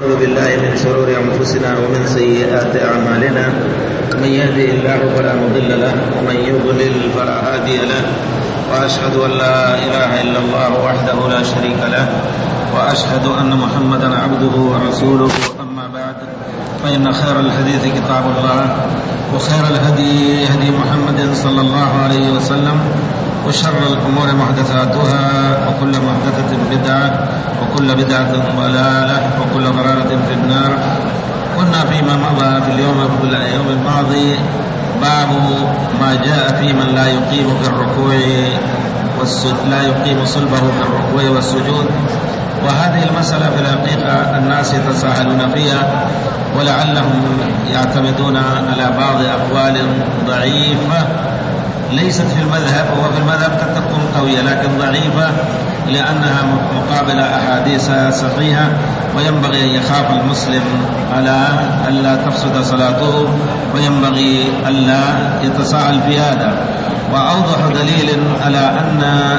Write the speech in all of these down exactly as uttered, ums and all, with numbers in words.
أعوذ بالله من شرور أنفسنا ومن سيئات أعمالنا، من يهده الله فلا مضل له ومن يضلل فلا هادي له، وأشهد أن لا إله إلا الله وحده لا شريك له، وأشهد أن محمدا عبده ورسوله. أما بعد، فإن خير الحديث كتاب الله، وخير الهدي هدي محمد صلى الله عليه وسلم، وشر الأمور محدثاتها، وكل محدثة بدعة، وكل بدعة ضلالة، وكل ضلالة في النار. كنا فيما مضى في اليوم اليوم الماضي باب ما جاء في من لا يقيم في الركوع والسجود لا يقيم صلبه في الركوع والسجود. وهذه المسألة في الحقيقة الناس يتساهلون فيها، ولعلهم يعتمدون على بعض أقوال ضعيفة ليست في المذهب، وفي المذهب قد تكون قوية لكن ضعيفة لأنها مقابلة أحاديث صحيحة، وينبغي أن يخاف المسلم على ألا تفسد صلاته، وينبغي ألا يتساهل في هذا. وأوضح دليل على أن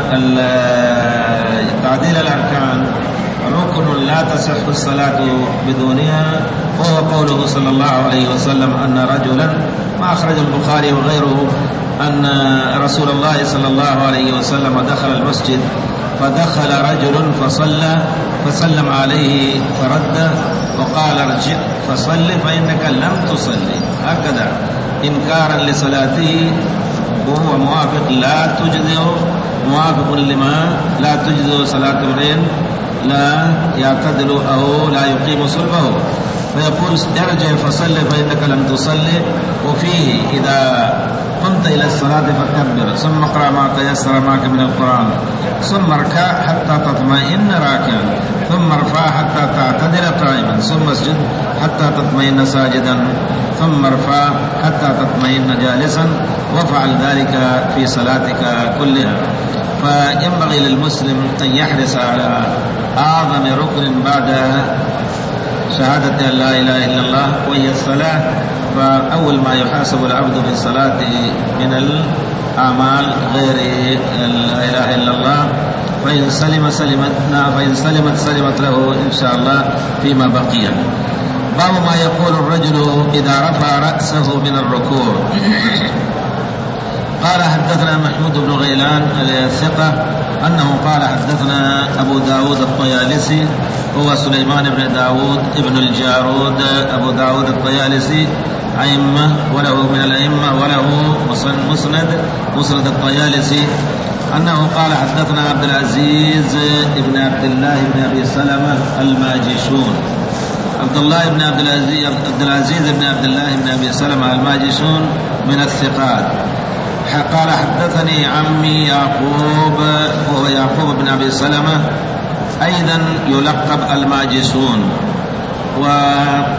تعديل الأركان ركن لا تصح الصلاة بدونها، وهو قوله صلى الله عليه وسلم أن رجلا، ما أخرج البخاري وغيره، أن رسول الله صلى الله عليه وسلم دخل المسجد، فدخل رجل فصلى فسلم عليه فرد وقال ارجع فصل فإنك لم تصلي، هكذا إنكارا لصلاته، وهو موافق لا تجزئ موافق لما لا تجزئ صلاة امرئ لا يعتدل أو لا يقيم صلبه، فيقول ارجع فصل فإنك لم تصلي. وفيه إذا قمت إلى الصلاة فكبر، ثم اقرأ ما تيسر معك من القرآن، ثم اركع حتى تطمئن راكعا، ثم ارفع حتى تعتدل قائما، ثم اسجد حتى تطمئن ساجدا، ثم ارفع حتى تطمئن جالسا، وافعل ذلك في صلاتك كلها. فينبغي للمسلم أن يحرص على أعظم ركن بعد شهادة أن لا إله إلا الله وهي الصلاة. فأول ما يحاسب العبد في صلاته من الأعمال غير لا إله إلا الله، فإن سلم سلمتنا فإن سلمت سلمت له إن شاء الله فيما بقي. باب ما يقول الرجل إذا رفع رأسه من الركوع. قال حدثنا محمود بن غيلان الثقة أنه قال حدثنا أبو داود الطيالسي، هو سليمان بن داود ابن الجارود أبو داود الطيالسي، أئمة وله من الأئمة، وله مسند مسند الطيالسي، أنه قال حدثنا عبد العزيز بن عبد الله بن أبي سلمة الماجشون. عبد الله بن عبد العزيز عبد العزيز بن عبد الله بن أبي سلمة الماجشون من الثقات. قال حدثني عمي يعقوب، وهو يعقوب بن أبي سلمة أيضا يلقب الماجشون. وبعض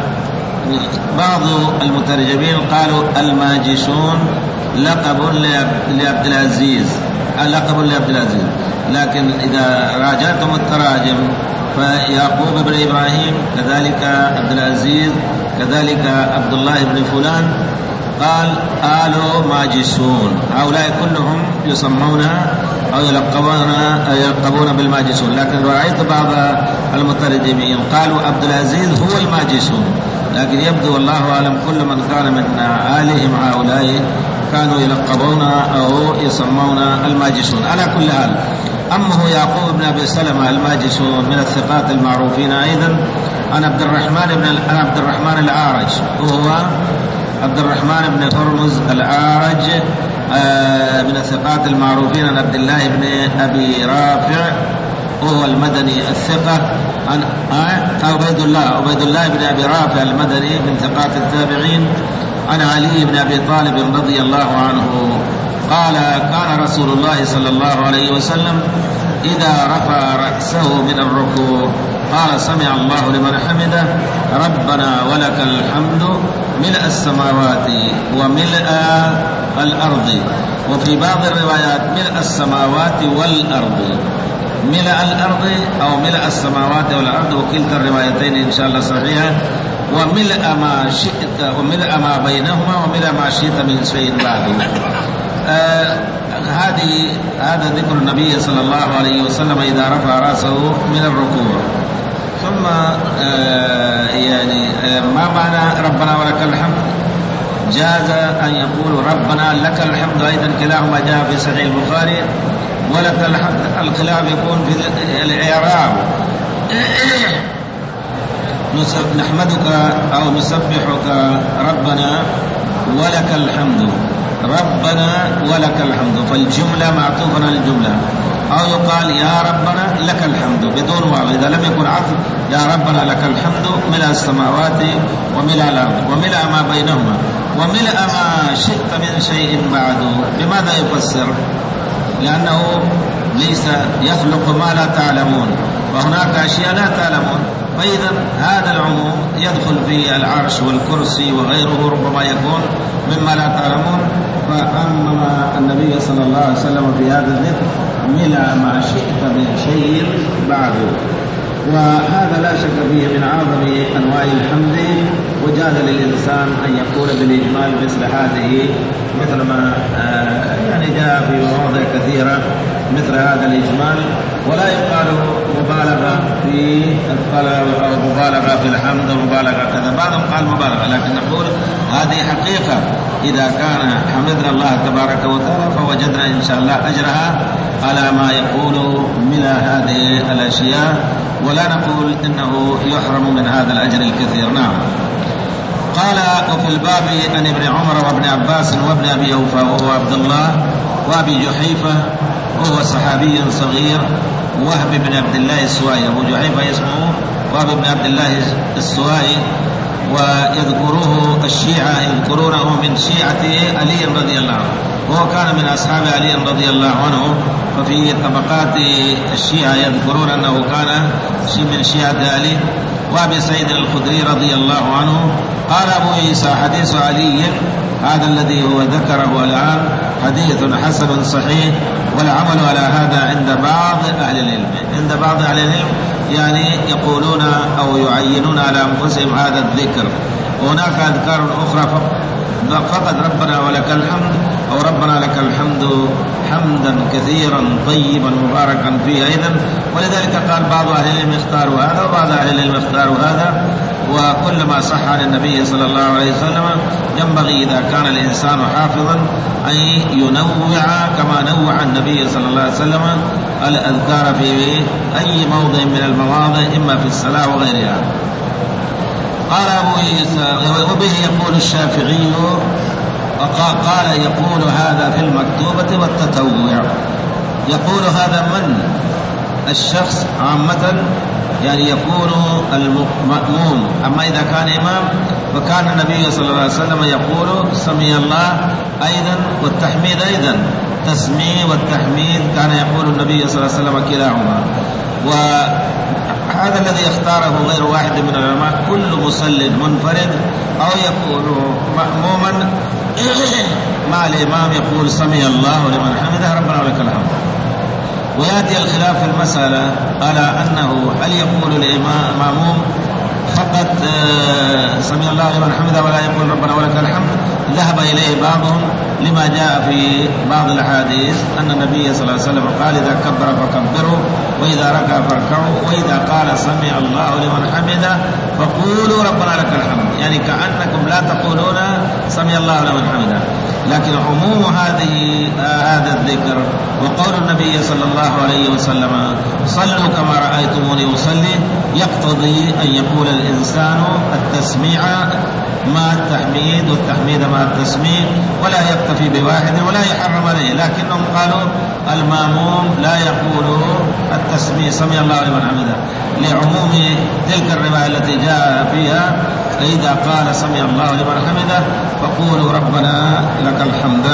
المترجمين قالوا الماجشون لقب لعبد العزيز، لقب لعبد العزيز، لكن إذا راجعتم التراجم فيعقوب بن إبراهيم، كذلك عبد العزيز، كذلك عبد الله بن فلان، قال آل ماجشون. هؤلاء كلهم يسمون أو يلقبون أو يلقبون بالماجشون، لكن رأيت بعض المترجمين قالوا عبد العزيز هو الماجشون، لكن يبدو والله أعلم كل من كان من آلهم هؤلاء كانوا يلقبون أو يسمون الماجشون. على كل حال، أمه يعقوب بن أبي سلمة الماجشون من الثقات المعروفين أيضا. عن عبد الرحمن بن عبد الرحمن الأعرج، وهو عبد الرحمن بن هرمز الأعرج من الثقات المعروفين. عن عبد الله بن أبي رافع، وهو المدني الثقة. عن عبيد الله عبيد الله بن أبي رافع المدني من ثقات التابعين. عن علي بن أبي طالب رضي الله عنه قال كان رسول الله صلى الله عليه وسلم إذا رفع رأسه من الركوع قال سمع الله لمن حمده ربنا ولك الحمد ملء السماوات وملء الأرض، وفي بعض الروايات ملء السماوات والأرض، ملء الأرض أو ملء السماوات والأرض، وكلتا الروايتين إن شاء الله صحيحة. وملء ما شئت وملء ما بينهما وملء ما شئت من شيء بعده. آه هذه هذا ذكر النبي صلى الله عليه وسلم إذا رفع رأسه من الركوع. ثم آه ما معنى ربنا ولك الحمد؟ جاز أن يقول ربنا لك الحمد، أيضا كلاهما جاء في صحيح البخاري. ولك الحمد الخلاف يكون في الإعراب، نحمدك أو نسبحك ربنا ولك الحمد، ربنا ولك الحمد، فالجملة معطوفة على الجملة. أو يقال يا ربنا لك الحمد بدون واو إذا لم يكن عطف، يا ربنا لك الحمد ملء السماوات وملء الأرض وملء ما بينهما وملء ما شئت من شيء بعد. بماذا يفسر؟ لأنه ليس يخلق ما لا تعلمون، وهناك أشياء لا تعلمون، فإذا هذا العموم يدخل في العرش والكرسي وغيره ربما يكون مما لا تعلمون. فأمم النبي صلى الله عليه وسلم في هذا الذكر ملء ما شئت من شيء بعد. وهذا لا شك فيه من أعظم أنواع الحمد، وجاز للإنسان أن يقول بالإجمال مثل هذه، مثل ما يعني جاء في مواضع كثيرة مثل هذا الإجمال، ولا يقال مبالغة في الطلب أو مبالغة في الحمد ومبالغة كذا. بعضهم قال مبالغة، لكن نقول هذه حقيقة. إذا كان حمدنا الله تبارك وتعالى فوجدنا إن شاء الله أجرها على ما يقول من هذه الأشياء، ولا نقول إنه يحرم من هذا الأجر الكثير. نعم. قال وفي الباب عن ابن عمر وابن عباس وابن أبي أوفى وهو عبد الله وأبي جحيفة وهو صحابي صغير، وهب بن عبد الله السوائي. أبو جحيفة اسمه وهب بن عبد الله السوائي، ويذكره الشيعة يذكرونه من شيعة علي رضي الله عنه، وهو كان من أصحاب علي رضي الله عنه. ففي طبقات الشيعة يذكرون أنه كان من شيعة علي. وأبي سعيد الخدري رضي الله عنه قال أبو عيسى حديث علي هذا الذي هو ذكره الآن حديث حسن صحيح، والعمل على هذا عند بعض أهل العلم. عند بعض أهل العلم يعني يقولون أو يعينون على أنفسهم هذا الذكر. وهناك أذكار أخرى فقط ربنا ولك الحمد أو ربنا لك الحمد حمدا كثيرا طيبا مباركا فيه أيضا. ولذلك قال بعض أهل العلم اختاروا هذا وبعض أهل العلم اختاروا هذا. وكل ما صح عن النبي صلى الله عليه وسلم ينبغي إذا كان الإنسان حافظا أن ينوع كما نوع النبي صلى الله عليه وسلم الأذكار في أي موضع من المواضع إما في الصلاة وغيرها. قال أبو عيسى وبه يقول الشافعي، قال يقول هذا في المكتوبة والتطوع. يقول هذا من الشخص عامة يعني يكون المأموم. أما إذا كان إمام فكان النبي صلى الله عليه وسلم يقول سمي الله أيضا والتحميد أيضا، تسمي والتحميد كان يقول النبي صلى الله عليه وسلم كلاهما. وهذا الذي اختاره غير واحد من العلماء كل مصل منفرد أو يكون مأموما مع الإمام يقول سمي الله لمن حمده ربنا ولك الحمد. ويأتي الخلاف في المسألة على أنه هل يقول الإمام فقط سمي الله لمن حمده ولا يقول ربنا ولك الحمد. ذهب إليه بعضهم لما جاء في بعض الأحاديث أن النبي صلى الله عليه وسلم قال إذا كبر فكبروا وإذا ركع فاركعوا وإذا قال سمع الله لمن حمده فقولوا ربنا لك الحمد، يعني كأنكم لا تقولون سمع الله لمن حمده. لكن عموم هذه آه هذا الذكر وقول النبي صلى الله عليه وسلم صلوا كما رأيتموني أصلي يقتضي أن يقول الإنسان التسميع مع التحميد والتحميد مع التسميع، ولا يكتفي بواحد ولا يحرم عليه. لكنهم قالوا الماموم لا يقول التسميع سمع الله لمن حمده لعموم تلك الرواية التي جاء فيها فإذا قال سمع الله لمن حمده فقولوا ربنا لك الحمد.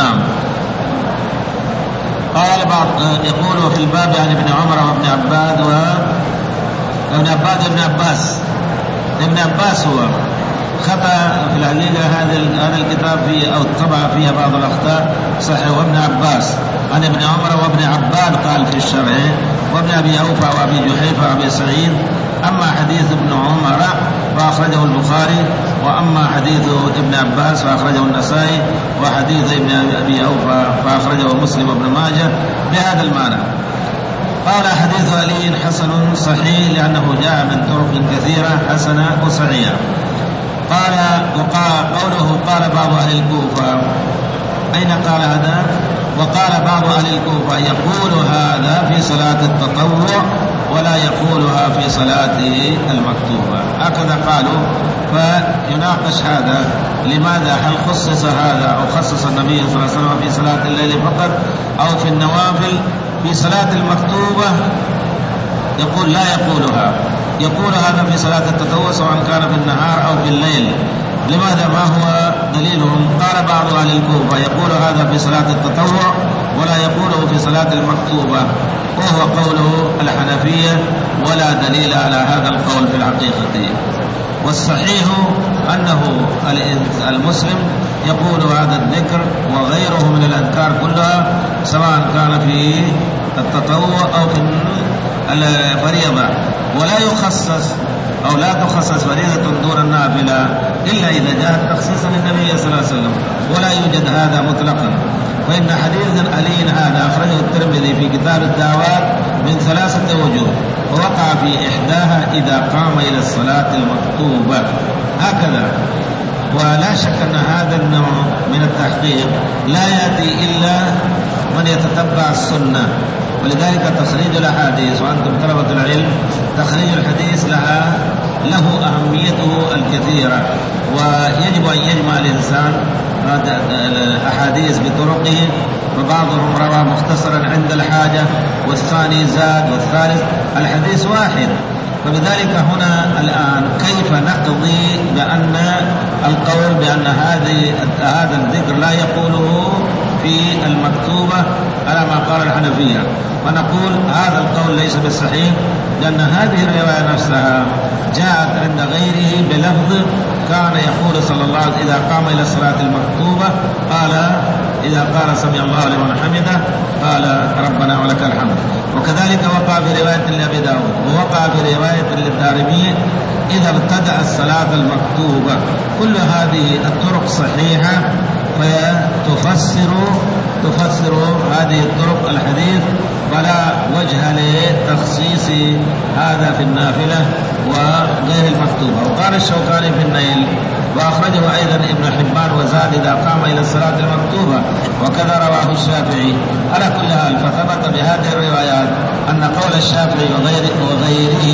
قال بعض يقول في الباب عن ابن عمر وابن عباد وابن عباد ابن عباس. ابن عباس هو خطأ في الحقيقة هذا هذا الكتاب فيه أو الطبع فيها بعض الأخطاء صحيح. وابن عباس عن ابن عمر وابن عباد قال في الشرع وابن أبي أوفى وأبي جحيفة وأبي سعيد. أما حديث ابن عمر فأخرجه البخاري، وأما حديث ابن عباس فأخرجه النسائي، وحديث ابن أبي أوفى فأخرجه مسلم وابن ماجه بهذا المعنى. قال حديث علي حسن صحيح لأنه جاء من طرق كثيرة حسنة وصحيحة. قال وقال قوله قال بعض أهل الكوفة، أين قال هذا؟ وقال بعض أهل الكوفة يقول هذا في صلاة التطوع ولا يقولها في صلاة المكتوبة، هكذا قالوا. فيناقش هذا، لماذا؟ هل خصص هذا أو خصص النبي صلى الله عليه وسلم في صلاة الليل فقط أو في النوافل؟ في صلاة المكتوبة يقول لا يقولها، يقول هذا في صلاة التطوع سواء كان في النهار أو في الليل. لماذا؟ ما هو دليلهم؟ قال بعض أهل الكوفة يقول هذا في صلاة التطوع ولا يقوله في صلاة المكتوبة، وهو قوله الحنفية، ولا دليل على هذا القول في الحقيقة. والصحيح أنه المسلم يقول هذا الذكر وغيره من الأذكار كلها سواء كان في التطوع أو في الفريضة، ولا يخصص أو لا تخصص فريضة دون النافلة إلا إذا جاء تخصيصا للنبي صلى الله عليه وسلم، ولا يوجد هذا مطلقا. فإن حديث علي هذا أخرجه الترمذي في كتاب الدعوات من ثلاثة وجوه، ووقع في إحداها إذا قام إلى الصلاة المكتوبة هكذا. ولا شك أن هذا النوع من التحقيق لا يأتي إلا من يتتبع السنة، ولذلك تخريج الأحاديث وأنتم طلبة العلم تخريج الحديث لها له أهميته الكثيرة، ويجب أن يجمع الإنسان الأحاديث بطرقه، وبعضهم روى مختصرا عند الحاجة، والثاني زاد، والثالث الحديث واحد. فبذلك هنا الآن كيف نقضي بأن القول بأن هذه هذا الذكر لا يقوله في المكتوبة على ما قال الحنفية؟ ونقول هذا القول ليس بالصحيح، لأن هذه الرواية نفسها جاءت عند غيره بلفظ كان يقول صلى الله عليه وسلم إذا قام إلى الصلاة المكتوبة قال إذا قال سمع الله لمن حمده قال ربنا ولك الحمد. وكذلك وقع في رواية لأبي داود، ووقع في رواية للدارمي إذا ابتدأ الصلاة المكتوبة. كل هذه الطرق صحيحة، فتفسر تفسر هذه الطرق الحديث، فلا وجه لتخصيص هذا في النافلة وغير المكتوبة. وقال الشوكاني في النيل وأخرجه أيضا ابن حبان وزاد إذا قام إلى الصلاة المكتوبة، وكذا رواه الشافعي. على كل حال فثبت بهذه الروايات أن قول الشافعي وغيره, وغيره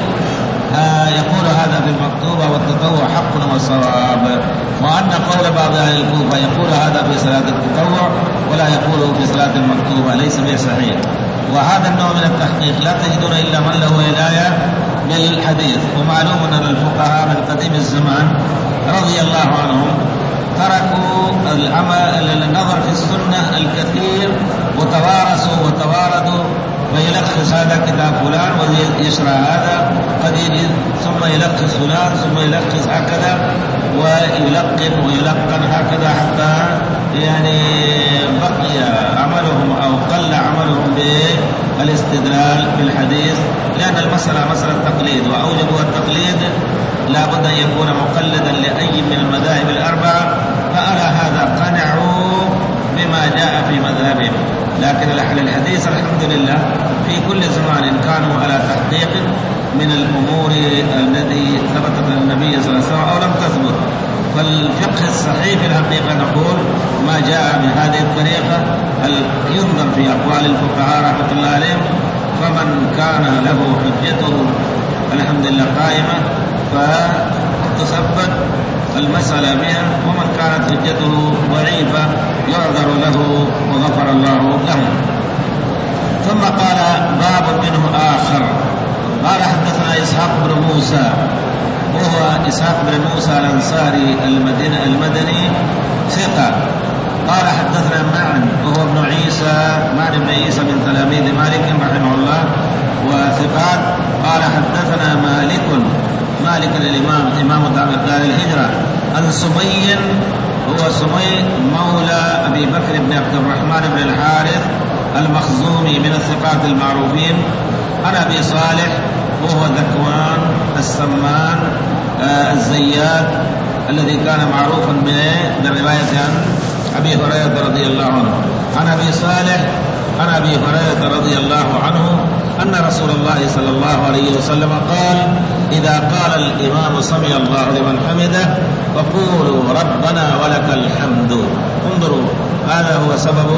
آه يقول هذا في المكتوبة والتطوع حق وصواب، وأن قول بعض أهل الكوفة يقول هذا في صلاة التطوع ولا يقوله في صلاة المكتوبة ليس بصحيح. وهذا النوع من التحقيق لا تجدون إلا من له ولاية بالحديث. ومعلوم أن الفقهاء من قديم الزمان رضي الله عنهم تركوا العمل النظر في السنة الكثير، وتوارثوا وتواردوا، فيلخص هذا كتاب فلان ويشرع هذا، قد يجي ثم يلخص فلان ثم يلخص هكذا، ويلقن ويلقن هكذا حتى يعني بقي عملهم أو قل عملهم بالاستدلال بالحديث، لأن المسألة مسألة تقليد، وأوجبوا التقليد لا بد أن يكون مقلدا لأي من المذاهب الأربعة، فعلى هذا قنعوا بما جاء في مذهبهم. لكن أهل الحديث الحمد لله في كل زمان كانوا على تحقيق من الأمور التي ثبتت للنبي صلى الله عليه وسلم أو لم تثبت. فالفقه الصحيح في الحقيقة نقول ما جاء بهذه الطريقة، ينظر في أقوال الفقهاء رحمة الله عليهم، فمن كان له حجته الحمد لله قائمة فتثبت المسألة بها، ومن كانت حجته ضعيفة يعذر له وغفر الله له. ثم قال باب منه آخر. قال حدثنا إسحاق بن موسى وهو إسحاق بن موسى الأنصاري المدني, المدني ثقة. قال حدثنا معن وهو ابن عيسى معن بن عيسى من تلاميذ مالك رحمه الله وثقات. قال حدثنا مالك مالك الإمام إمام دار الهجرة عن سمي هو سمي مولى أبي بكر بن عبد الرحمن بن الحارث المخزومي من الثقات المعروفين، عن أبي صالح وهو ذكوان السمان آه الزيات الذي كان معروفا بالرواية عن أبي هريرة رضي الله عنه. عن أبي صالح عن أبي هريرة رضي الله عنه أن رسول الله صلى الله عليه وسلم قال: إذا قال الإمام سمع الله لمن حمده فقولوا ربنا ولك الحمد. انظروا، هذا هو سبب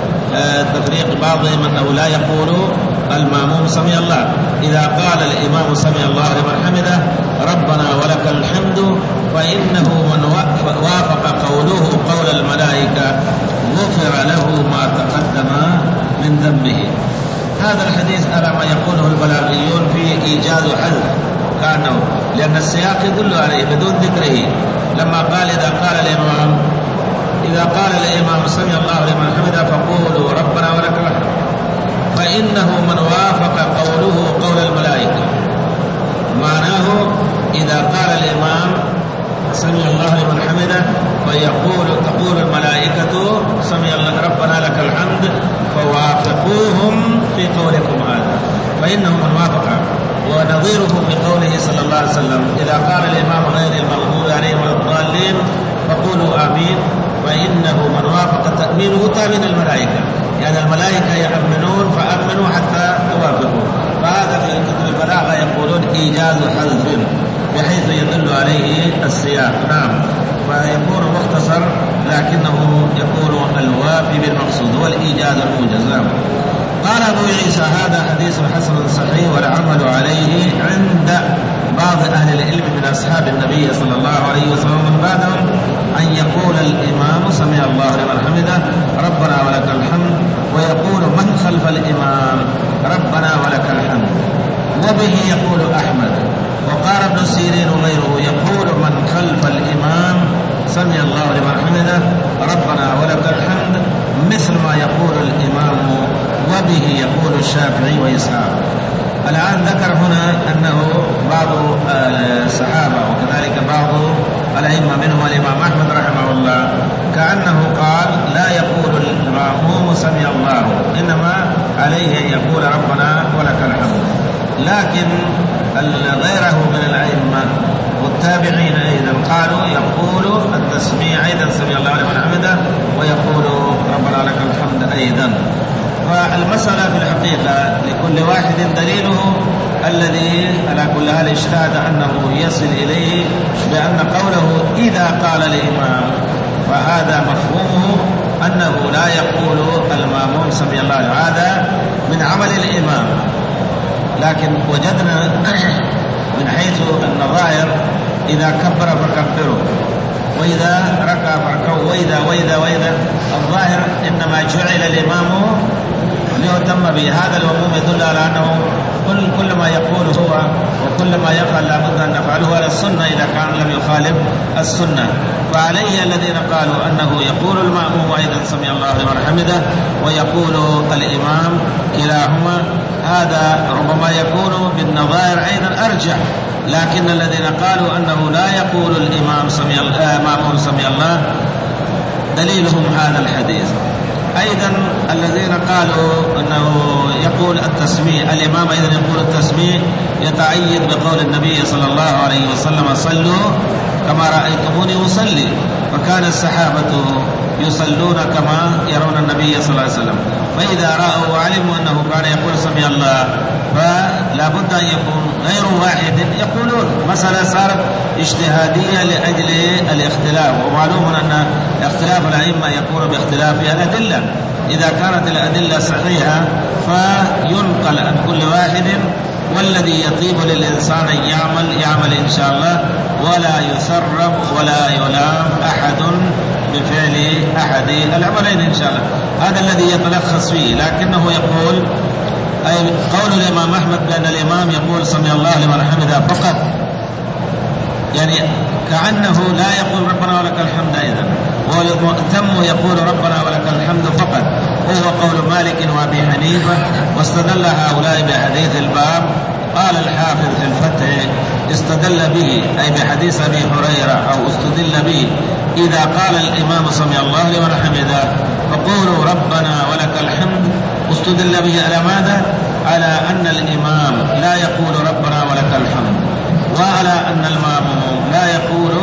تفريق بعضهم أنه لا يقول المأموم سمع الله. إذا قال الإمام سمع الله لمن حمده ربنا ولك الحمد فإنه من وافق قوله قول الملائكة غفر له ما تقدم من ذنبه. هذا الحديث على ما يقوله البلاغيون في إيجاز حذف كأنه، لأن السياق يدل عليه بدون ذكره. لما قال إذا قال الإمام إذا قال الإمام سمع الله لمن حمده فقولوا ربنا ولك الحمد فإنه من وافق قوله قول الملائكة. معناه إذا قال الإمام سمع الله لمن حمده فيقول تقول الملائكة سمع الله ربنا لك الحمد فوافقوهم في قولكم هذا، فإنه من وافق. ونظيره في قوله صلى الله عليه وسلم: إذا قال الإمام غير المغضوب عليهم ولا الضالين فقولوا آمين فإنه من وافق تأمينه تأمين الملائكة، يعني الملائكة يأمنون فأمنوا حتى توافقوا. فهذا في كتب البلاغة يقولون إيجاز حذف بحيث يدل عليه السياق. نعم، فيكون مختصر لكنه يكون الوافي بالمقصود والإيجاز الموجز. نعم. قال أبو عيسى: هذا حديث حسن صحيح والعمل عليه عند بعض أهل العلم من أصحاب النبي صلى الله عليه وسلم من بعدهم أن يقول الإمام سمع الله لمن حمده ربنا ولك الحمد ويقول من خلف الإمام ربنا ولك الحمد، وبه يقول أحمد. وقال ابن سيرين وغيره يقول من خلف الإمام سمع الله لمن حمده ربنا ولك الحمد مثل ما يقول الإمام، وبه يقول الشافعي وإسحاق. الآن ذكر هنا أنه بعض الصحابة وكذلك بعض الأئمة منهم الإمام أحمد رحمه الله كأنه قال لا يقول المأموم سمع الله، إنما عليه أن يقول ربنا ولك الحمد. لكن غيره من الأئمة والتابعين أيضا قالوا يقول التسميع أيضا سمع الله لمن حمده ويقول ربنا لك الحمد أيضا. فالمسألة في الحقيقة لكل واحد دليله الذي على كل حال اجتهد أنه يصل إليه بأن قوله إذا قال الإمام فهذا مفهومه أنه لا يقول المأموم سمع الله، هذا من عمل الإمام. لكن وجدنا من حيث النظائر إذا كبر فكبروا وإذا ركع فركعوا وإذا وإذا وإذا الظاهر إنما جعل الإمام ليهتم به. هذا العموم يدل على أنه كل كل ما يقول هو وكل ما يفعل لابد أن نفعله على السنة إذا كان لم يخالف السنة. فعليه الذين قالوا أنه يقول المأموم أيضا سمع الله لمن حمده ويقول الإمام كلاهما، هذا ربما يكون بالنظائر أيضا أرجح. لكن الذين قالوا أنه لا يقول الإمام سمع المأموم سمع الله دليلهم هذا الحديث. أيضا الذين قالوا أنه يقول التسميع الإمام أيضا يقول التسميع يتأيد بقول النبي صلى الله عليه وسلم صلوا كما رأيتموني أصلي، فكان الصحابة يصلون كما يرون النبي صلى الله عليه وسلم. فإذا رأوا وعلموا أنه كان يقول سمع الله فلا بد أن يكون غير واحد يقولون. مسألة صارت اجتهادية لأجل الاختلاف، ومعلوم أن اختلاف الأئمة يكون باختلاف الأدلة. إذا كانت الأدلة صحيحة فينقل عن كل واحد، والذي يطيب للإنسان أن يعمل يعمل إن شاء الله، ولا يثرب ولا يلام أحد بفعل أحد العملين إن شاء الله. هذا الذي يتلخص فيه. لكنه يقول أي قول الإمام أحمد بأن الإمام يقول سمع الله لمن حمده فقط، يعني كأنه لا يقول ربنا ولك الحمد أيضا، والمؤتم يقول ربنا ولك الحمد فقط، وهو قول مالك وأبي حنيفة. واستدل هؤلاء بحديث الباب. قال الحافظ في الفتح استدل به أي بحديث أبي هريرة أو استدل به إذا قال الإمام سمع الله لمن حمده فقولوا ربنا ولك الحمد. استدل به على ماذا؟ على أن الإمام لا يقول ربنا ولك الحمد، وعلى أن المأموم لا يقول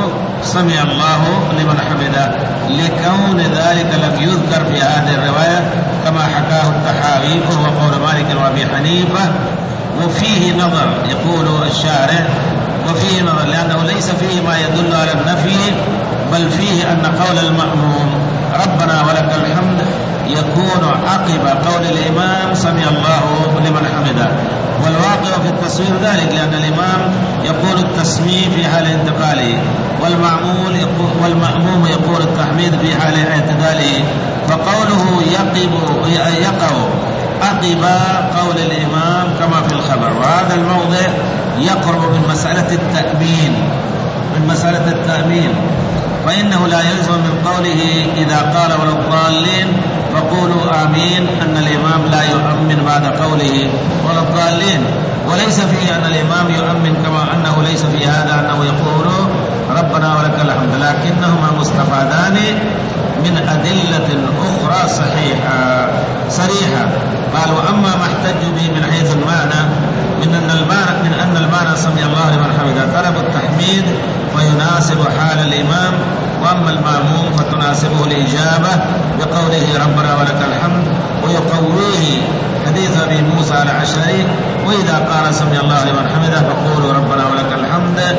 سمع الله لمن حمده، لكون ذلك لم يذكر في هذه الرواية كما حكاه الطحاوي وهو قول مالك وأبي حنيفة. وفيه نظر، يقول الشارع وفيه نظر، لأنه ليس فيه ما يدل على النفي، بل فيه أن قول المأموم ربنا ولك الحمد يكون عقب قول الإمام سمع الله لمن حمده، والواقع في التصوير ذلك، لأن الإمام يقول التسميع في حال انتقاله، والمعمول يقول والمأموم يقول التحميد في حال اعتداله، فقوله يقب يقع عقب قول الإمام كما في الخبر. وهذا الموضع يقرب من مسألة التأمين من مسألة التأمين فإنه لا يلزم من قوله إذا قال ولا الضالين فقولوا آمين أن الإمام لا يؤمن بعد قوله ولا الضالين، وليس فيه أن الإمام يؤمن كما أنه ليس في هذا أنه يقول ربنا ولك الحمد، لكنهما مستفادان من أدلة أخرى صحيحة صريحة. قال وأما ما احتج به من حيث المعنى من أن المعنى من أن المعنى سمع الله لمن حمده طلب التحميد فيناسب حال الإمام، وأما المأموم فتناسبه الإجابة بقوله ربنا ولك الحمد، ويقويه حديث أبي موسى الأشعري وإذا قال سمع الله لمن حمده فقولوا ربنا ولك الحمد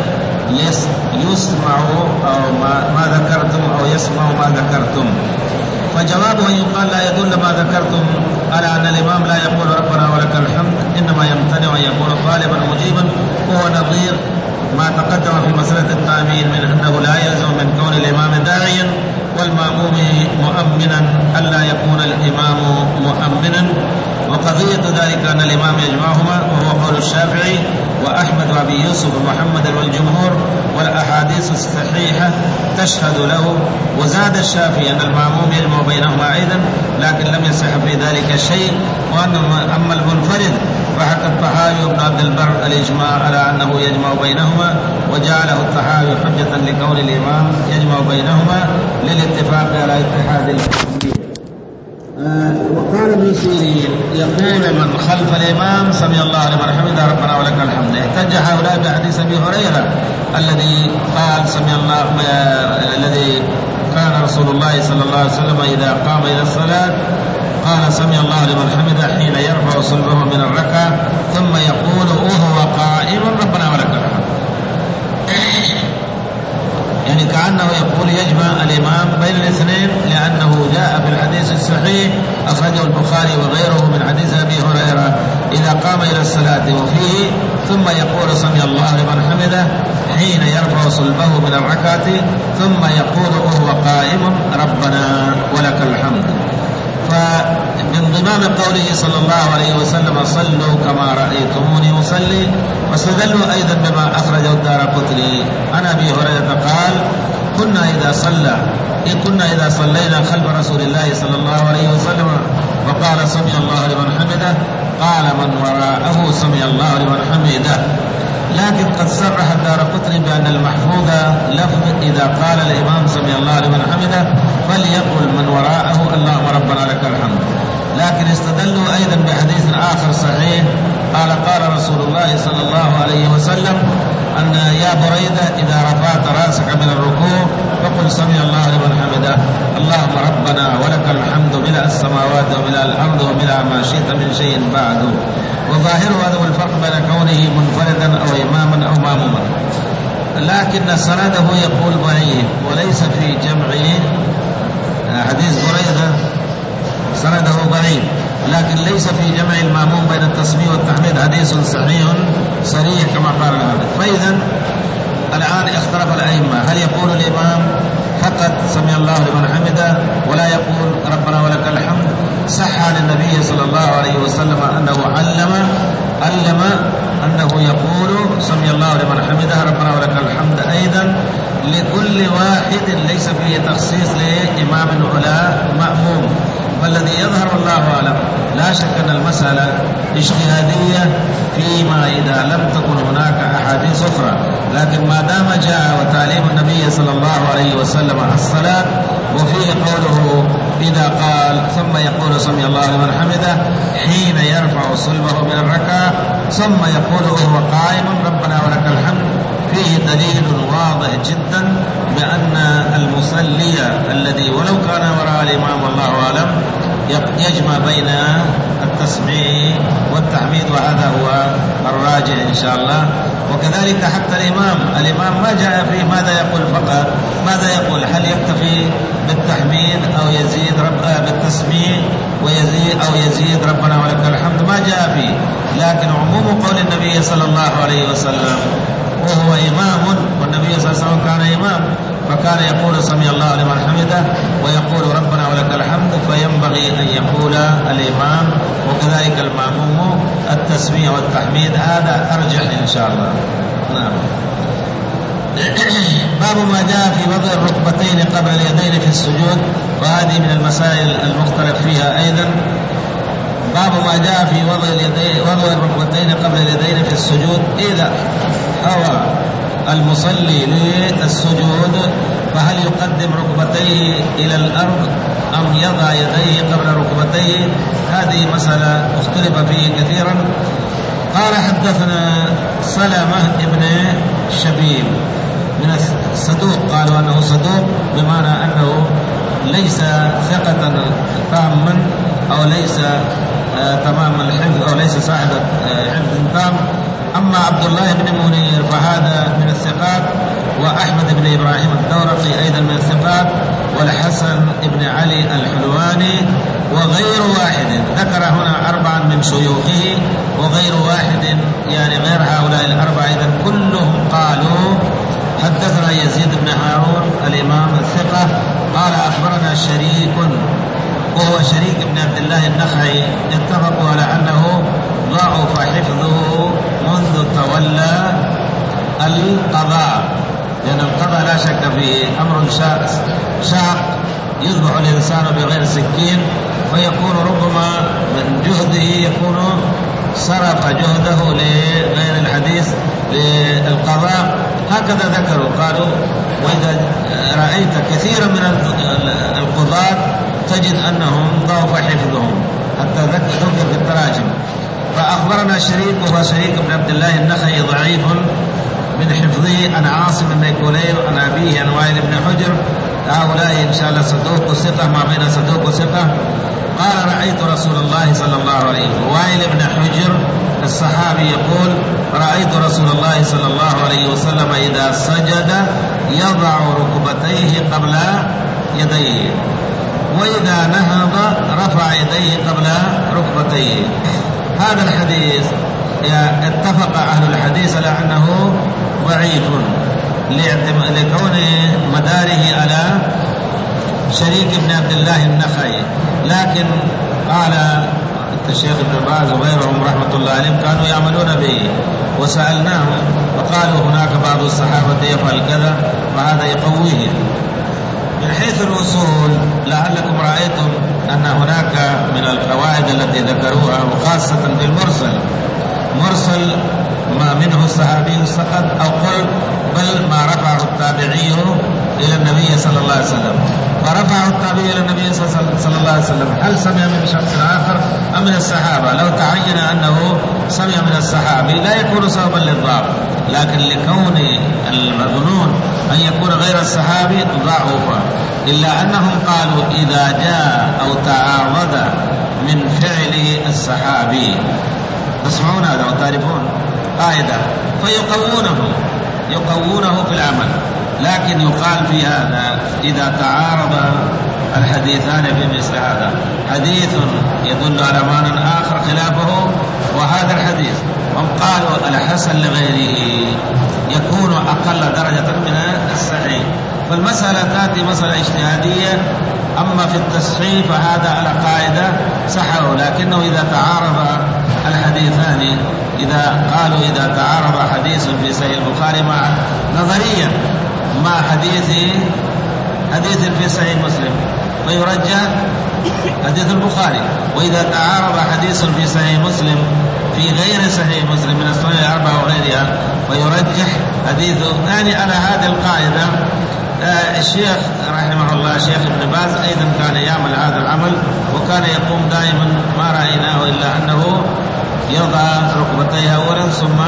يسمع أو ما ذكرتم أو يسمع ما ذكرتم. فجوابه أن يقال لا يدل ما ذكرتم على أن الإمام لا يقول ربنا ولك الحمد، إنما يمتنع أن يكون طالبا مجيبا، وهو نظير ما تقدم في مسألة التأمين من أنه لا يلزم من كون الإمام داعيا والمأموم مؤمنا ألا يكون الإمام مؤمنا. وقضية ذلك أن الإمام يجمعهما، وهو قول الشافعي وأحمد وأبي يوسف ومحمد والجمهور، والأحاديث الصحيحة تشهد له. وزاد الشافعي أن المأموم يجمع بينهما أيضا، لكن لم يصح في ذلك شيء. وأن أما المنفرد فحكى الطحاوي وابن عبد البر الإجماع على أنه يجمع بينهما، وجعله الطحاوي حجة لكون الإمام يجمع بينهما للاتفاق على اتحاد الحكمية. آه وقال ابن سيرين يقول من خلف الإمام سمع الله لمن حمده ربنا ولك الحمد. احتج هؤلاء بحديث أبي هريرة الذي قال سمع الله الذي كان رسول الله صلى الله عليه وسلم إذا قام إلى الصلاة قال سمع الله لمن حمده حين يرفع صلبه من الركعة ثم يقول وهو قائم ربنا ولك الحمد، يعني كأنه يقول يجمع الإمام بين الاثنين، لأنه جاء في الحديث الصحيح أخرجه البخاري وغيره من حديث أبي هريرة إذا قام إلى الصلاة وفيه ثم يقول سمع الله لمن حمده حين يرفع صلبه من الركعة ثم يقول وهو قائم ربنا ولك الحمد. فمن ضمن قوله صلى الله عليه وسلم صلوا كما رأيتموني أصلي، واستدلوا أيضا بما أخرجه الدارقطني عن أبي هريرة قال كنا إذا صلى كنا إذا صلينا خلف رسول الله صلى الله عليه وسلم وقال سمع الله لمن حمده قال من وراءه سمع الله لمن حمده. لكن قد صرح الدارقطني بأن المحفوظ لفظ إذا قال الإمام سمع الله لمن حمده فليقل من وراءه اللهم ربنا لك الحمد. لكن استدلوا أيضا بحديث آخر صحيح قال قال رسول الله صلى الله عليه وسلم أن يا بريدة إذا رفعت رأسك من الركوع فقل سمع الله لمن حمده اللهم ربنا ولك الحمد ملء السماوات وملء الأرض وملء ما شئت من شيء بعد. وظاهر هذا الفرق بين كونه منفردا أو إماما أو ماموما، لكن سنده يقول ضعيف وليس في جمعه. حديث بريدة سنده ضعيف لكن ليس في جمع الماموم بين التسميع والتحميد حديث صحيح صريح كما قال الحافظ. فإذا الآن اختلف الأئمة هل يقول الإمام فقط سمع الله لمن حمده ولا يقول ربنا ولك الحمد؟ صح عن النبي صلى الله عليه وسلم أنه علم علم أنه يقول سمع الله لمن حمده ربنا ولك الحمد أيضا لكل واحد، ليس فيه تخصيص لإمام ولا مأموم. فالذي يظهر الله أعلم لا شك أن المسألة اجتهادية فيما إذا لم تكن هناك أحاديث أخرى، لكن ما دام جاء وتعليم النبي صلى الله عليه وسلم الصلاة وفيه قوله إذا قال ثم يقول سمع الله لمن حمده حين يرفع صلبه من الركعة ثم يقول وهو قائم ربنا ولك الحمد، فيه دليل واضح جدا المصلي الذي ولو كان وراء الإمام والله أعلم يجمع بين التسميع والتحميد، وهذا هو الراجع إن شاء الله. وكذلك حتى الإمام الإمام ما جاء فيه ماذا يقول فقط، ماذا يقول، هل يكتفي بالتحميد أو يزيد رب بالتسميع ويزيد أو يزيد ربنا ولك الحمد، ما جاء فيه. لكن عموم قول النبي صلى الله عليه وسلم وهو إمام، والنبي صلى الله عليه وسلم كان إمام، فكان يقول سمع الله لمن حمده ويقول ربنا ولك الحمد، فينبغي أن يقول الإمام وكذلك المأموم التسميع والتحميد، هذا أرجح إن شاء الله. نعم. باب ما جاء في وضع الركبتين قبل اليدين في السجود، وهذه من المسائل المختلف فيها أيضا. باب ما جاء في وضع اليدين وضع الركبتين قبل اليدين في السجود، إذا هوى المصلي للسجود فهل يقدم ركبتيه إلى الأرض أم يضع يديه قبل ركبتيه؟ هذه مسألة اختلف فيه كثيرا. قال حدثنا سلمة ابن شبيب من الصدوق، قالوا أنه صدوق بمعنى أنه ليس ثقة تاما أو ليس آه تمام الحفظ أو ليس صاحب آه حفظ تام. أما عبد الله بن منير فهذا من الثقات، وأحمد بن إبراهيم الدورقي أيضا من الثقات، والحسن بن علي الحلواني وغير واحد، ذكر هنا أربعا من شيوخه وغير واحد يعني غير هؤلاء الأربعة، إذن كلهم قالوا حدثنا يزيد بن هارون الإمام الثقة قال أخبرنا شريك وهو شريك بن عبد الله النخعي، اتفقوا على أنه ضعف حفظه منذ تولى القضاء، لأن القضاء لا شك فيه أمر شاق يذبح الإنسان بغير سكين، فيكون ربما من جهده يكون صرف جهده لغير الحديث للقضاء، هكذا ذكروا. قالوا وإذا رأيت كثيرا من القضاة تجد أنهم ضعف حفظهم، حتى ذكر في التراجم. فأخبرنا شريك وهو شريك بن عبد الله النخعي ضعيف من حفظه عن عاصم بن كليب عن أبيه عن وائل بن حجر، هؤلاء إن شاء الله صدوق وثقة، ما بين صدوق وثقة. قال رأيت رسول الله صلى الله عليه وسلم، وائل بن حجر الصحابي يقول رأيت رسول الله صلى الله عليه وسلم إذا سجد يضع ركبتيه قبل يديه، وإذا نهض رفع يديه قبل ركبتيه. هذا الحديث اتفق أهل الحديث على أنه ضعيف لكون مداره على شريك بن عبد الله النخعي، لكن قال الشيخ ابن باز وغيرهم رحمة الله عليهم كانوا يعملون به، وسألناهم وقالوا هناك بعض الصحابة يفعل كذا، فهذا يقويه. من حيث الوصول لعلكم رأيتم أن هناك من القواعد التي ذكروها، وخاصة في المرسل، مرسل ما منه الصحابي السقط أو قل بل ما رفعه التابعي إلى النبي صلى الله عليه وسلم، فرفعه التابعي إلى النبي صلى الله عليه وسلم، هل سمع من شخص آخر أم من الصحابة؟ لو تعين أنه سمع من الصحابي لا يكون سببا للضعف، لكن لكون المظنون أن يكون غير الصحابي ضعف، إلا أنهم قالوا إذا جاء أو تعارض من فعل الصحابي، تسمعون هذا وتعرفون قاعدة، فيقوونه يقوونه في العمل. لكن يقال في هذا إذا تعارض الحديثان في مثل هذا، حديث يدل على معنى آخر خلافه وهذا الحديث، هم قالوا الحسن لغيره يكون أقل درجة من الصحيح، فالمسألة تأتي مسألة اجتهادية. أما في التصحيح فهذا على قاعدة صحه، لكنه إذا تعارض الحديثان، إذا قالوا إذا تعارض حديث في صحيح البخاري مع نظريا مع حديث حديث في صحيح مسلم فيرجح حديث البخاري، وإذا تعارض حديث في صحيح مسلم في غير صحيح مسلم من السنن الأربعة وغيرها فيرجح حديثه. يعني على هذه القاعدة آه الشيخ رحمه الله شيخ ابن باز أيضا كان يعمل هذا العمل، وكان يقوم دائما ما رأيناه إلا أنه يضع ركبتيه أولا ثم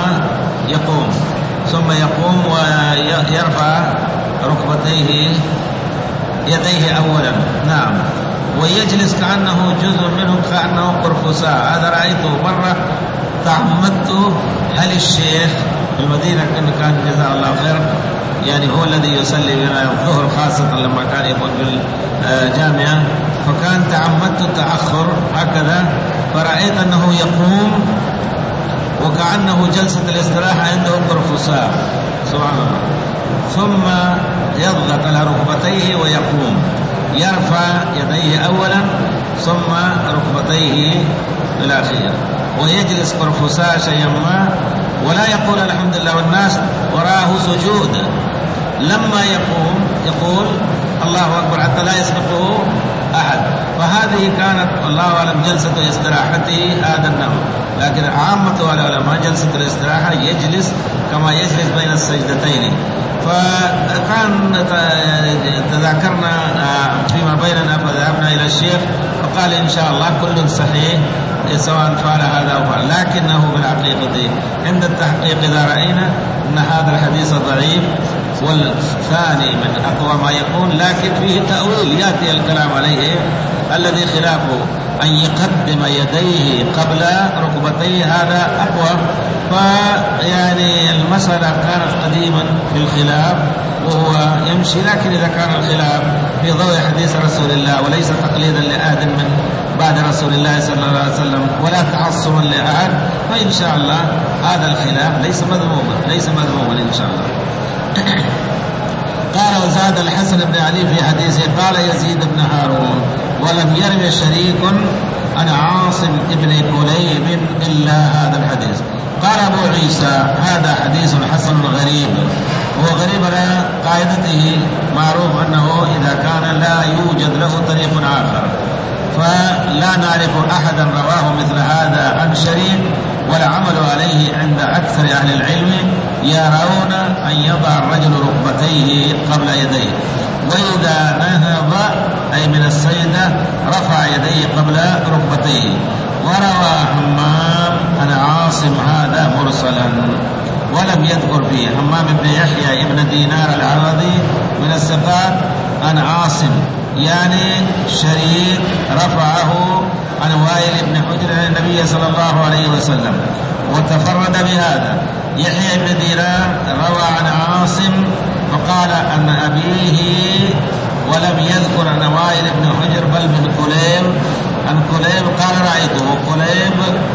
يقوم ثم يقوم ويرفع ركبتيه يديه أولا. نعم. ويجلس كأنه جزء منه كأنه قرفساء. هذا رأيته مرة تعمدت. هل الشيخ في المدينة كان جزاه الله خير يعني هو الذي يصلي بنا الظهر خاصة لما كان يكون في الجامعة، فكان تعمدت التأخر هكذا، فرأيت أنه يقوم وكأنه جلسة الاستراحة عنده قرفساء سبحان الله، ثم يضغط على ركبتيه ويقوم، يرفع يديه أولا ثم ركبتيه في الأخير، ويجلس قرفساء شيئا ما، ولا يقول الحمد لله والناس وراه سجود. لما يقوم يقول الله أكبر حتى لا يسبقه أحد. فهذه كانت الله أعلم جلسة استراحته هذا النوع. لكن عامة العلماء جلسة الاستراحة يجلس كما يجلس بين السجدتين. فكان تذاكرنا فيما بيننا فذهبنا إلى الشيخ فقال إن شاء الله كل صحيح سواء فعل هذا أو فعل، لكنه بالحقيقة عند التحقيق إذا رأينا أن هذا الحديث ضعيف والثاني من أقوى ما يكون، لكن فيه تأويل يأتي الكلام عليه الذي خلافه أن يقدم يديه قبل ركبتيه هذا أقوى. فيعني المسألة كانت قديما في الخلاف وهو يمشي، لكن إذا كان الخلاف في ضوء حديث رسول الله وليس تقليدا لأحد من بعد رسول الله صلى الله عليه وسلم ولا تعصبا لأحد، فإن شاء الله هذا الخلاف ليس مذموما ليس مذموما إن شاء الله. قال وزاد الحسن بن علي في حديثه قال يزيد بن هارون ولم يروي شريك عن عاصم بن كليب إلا هذا الحديث. قال أبو عيسى هذا حديث حسن غريب. هو غريب على قاعدته، معروف أنه إذا كان لا يوجد له طريق آخر فلا نعرف أحدا رواه مثل هذا عن شريك، ولا عمل عليه عند أكثر أهل العلم، يرون أن يضع الرجل ركبتيه قبل يديه، وإذا نهض أي من السجدة رفع يديه قبل ركبتيه. وروى حمام عن عاصم هذا مرسلا ولم يذكر فيه. حمام بن يحيى ابن دينار العرضي من الثقات عن عاصم يعني شريك رفعه عن وائل بن حجر عن النبي صلى الله عليه وسلم وتفرد بهذا. يحيى بن دينار روى عن عاصم وقال عن أبيه ولم يذكر عن وائل بن حجر بل من كليب عن كليب قال رأيته. وكليب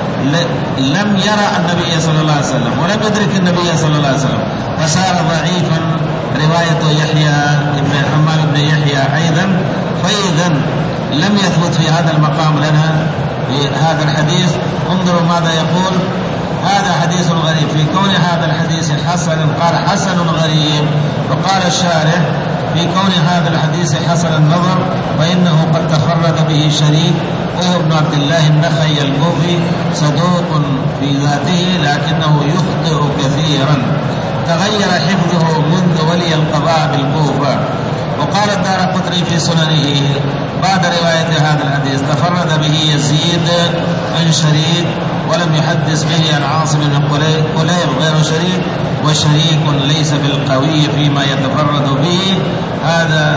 لم يرى النبي صلى الله عليه وسلم ولم يدرك النبي صلى الله عليه وسلم، فصار ضعيفا رواية يحيى بن حمام بن يحيى أيضا. فإذا لم يثبت في هذا المقام لنا في هذا الحديث. انظروا ماذا يقول: هذا حديث غريب. في كون هذا الحديث حسن قال حسن غريب، وقال الشارح في كون هذا الحديث حسن النظر فإنه قد تفرد به شريك وهو ابن عبد الله النخعي الكوفي، صدوق في ذاته لكنه يخطئ كثيرا، تغير حفظه منذ ولي القضاء بالكوفة. وقال الدارقطني في سننه بعد رواية هذا الحديث تفرد به يزيد عن شريك ولم يحدث به عن عاصم بن كليب غير شريك، وشريك ليس بالقوي فيما يتفرد به. هذا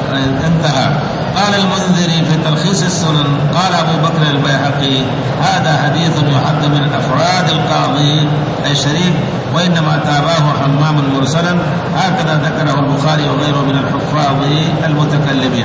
انتهى. قال المنذري في تلخيص السنن قال أبو بكر البيهقي هذا حديث يحد من أفراد القاضي أي شريك، وإنما تابعه حمام مرسلا، هكذا ذكره البخاري وغيره من الحفاظ المتكلمين.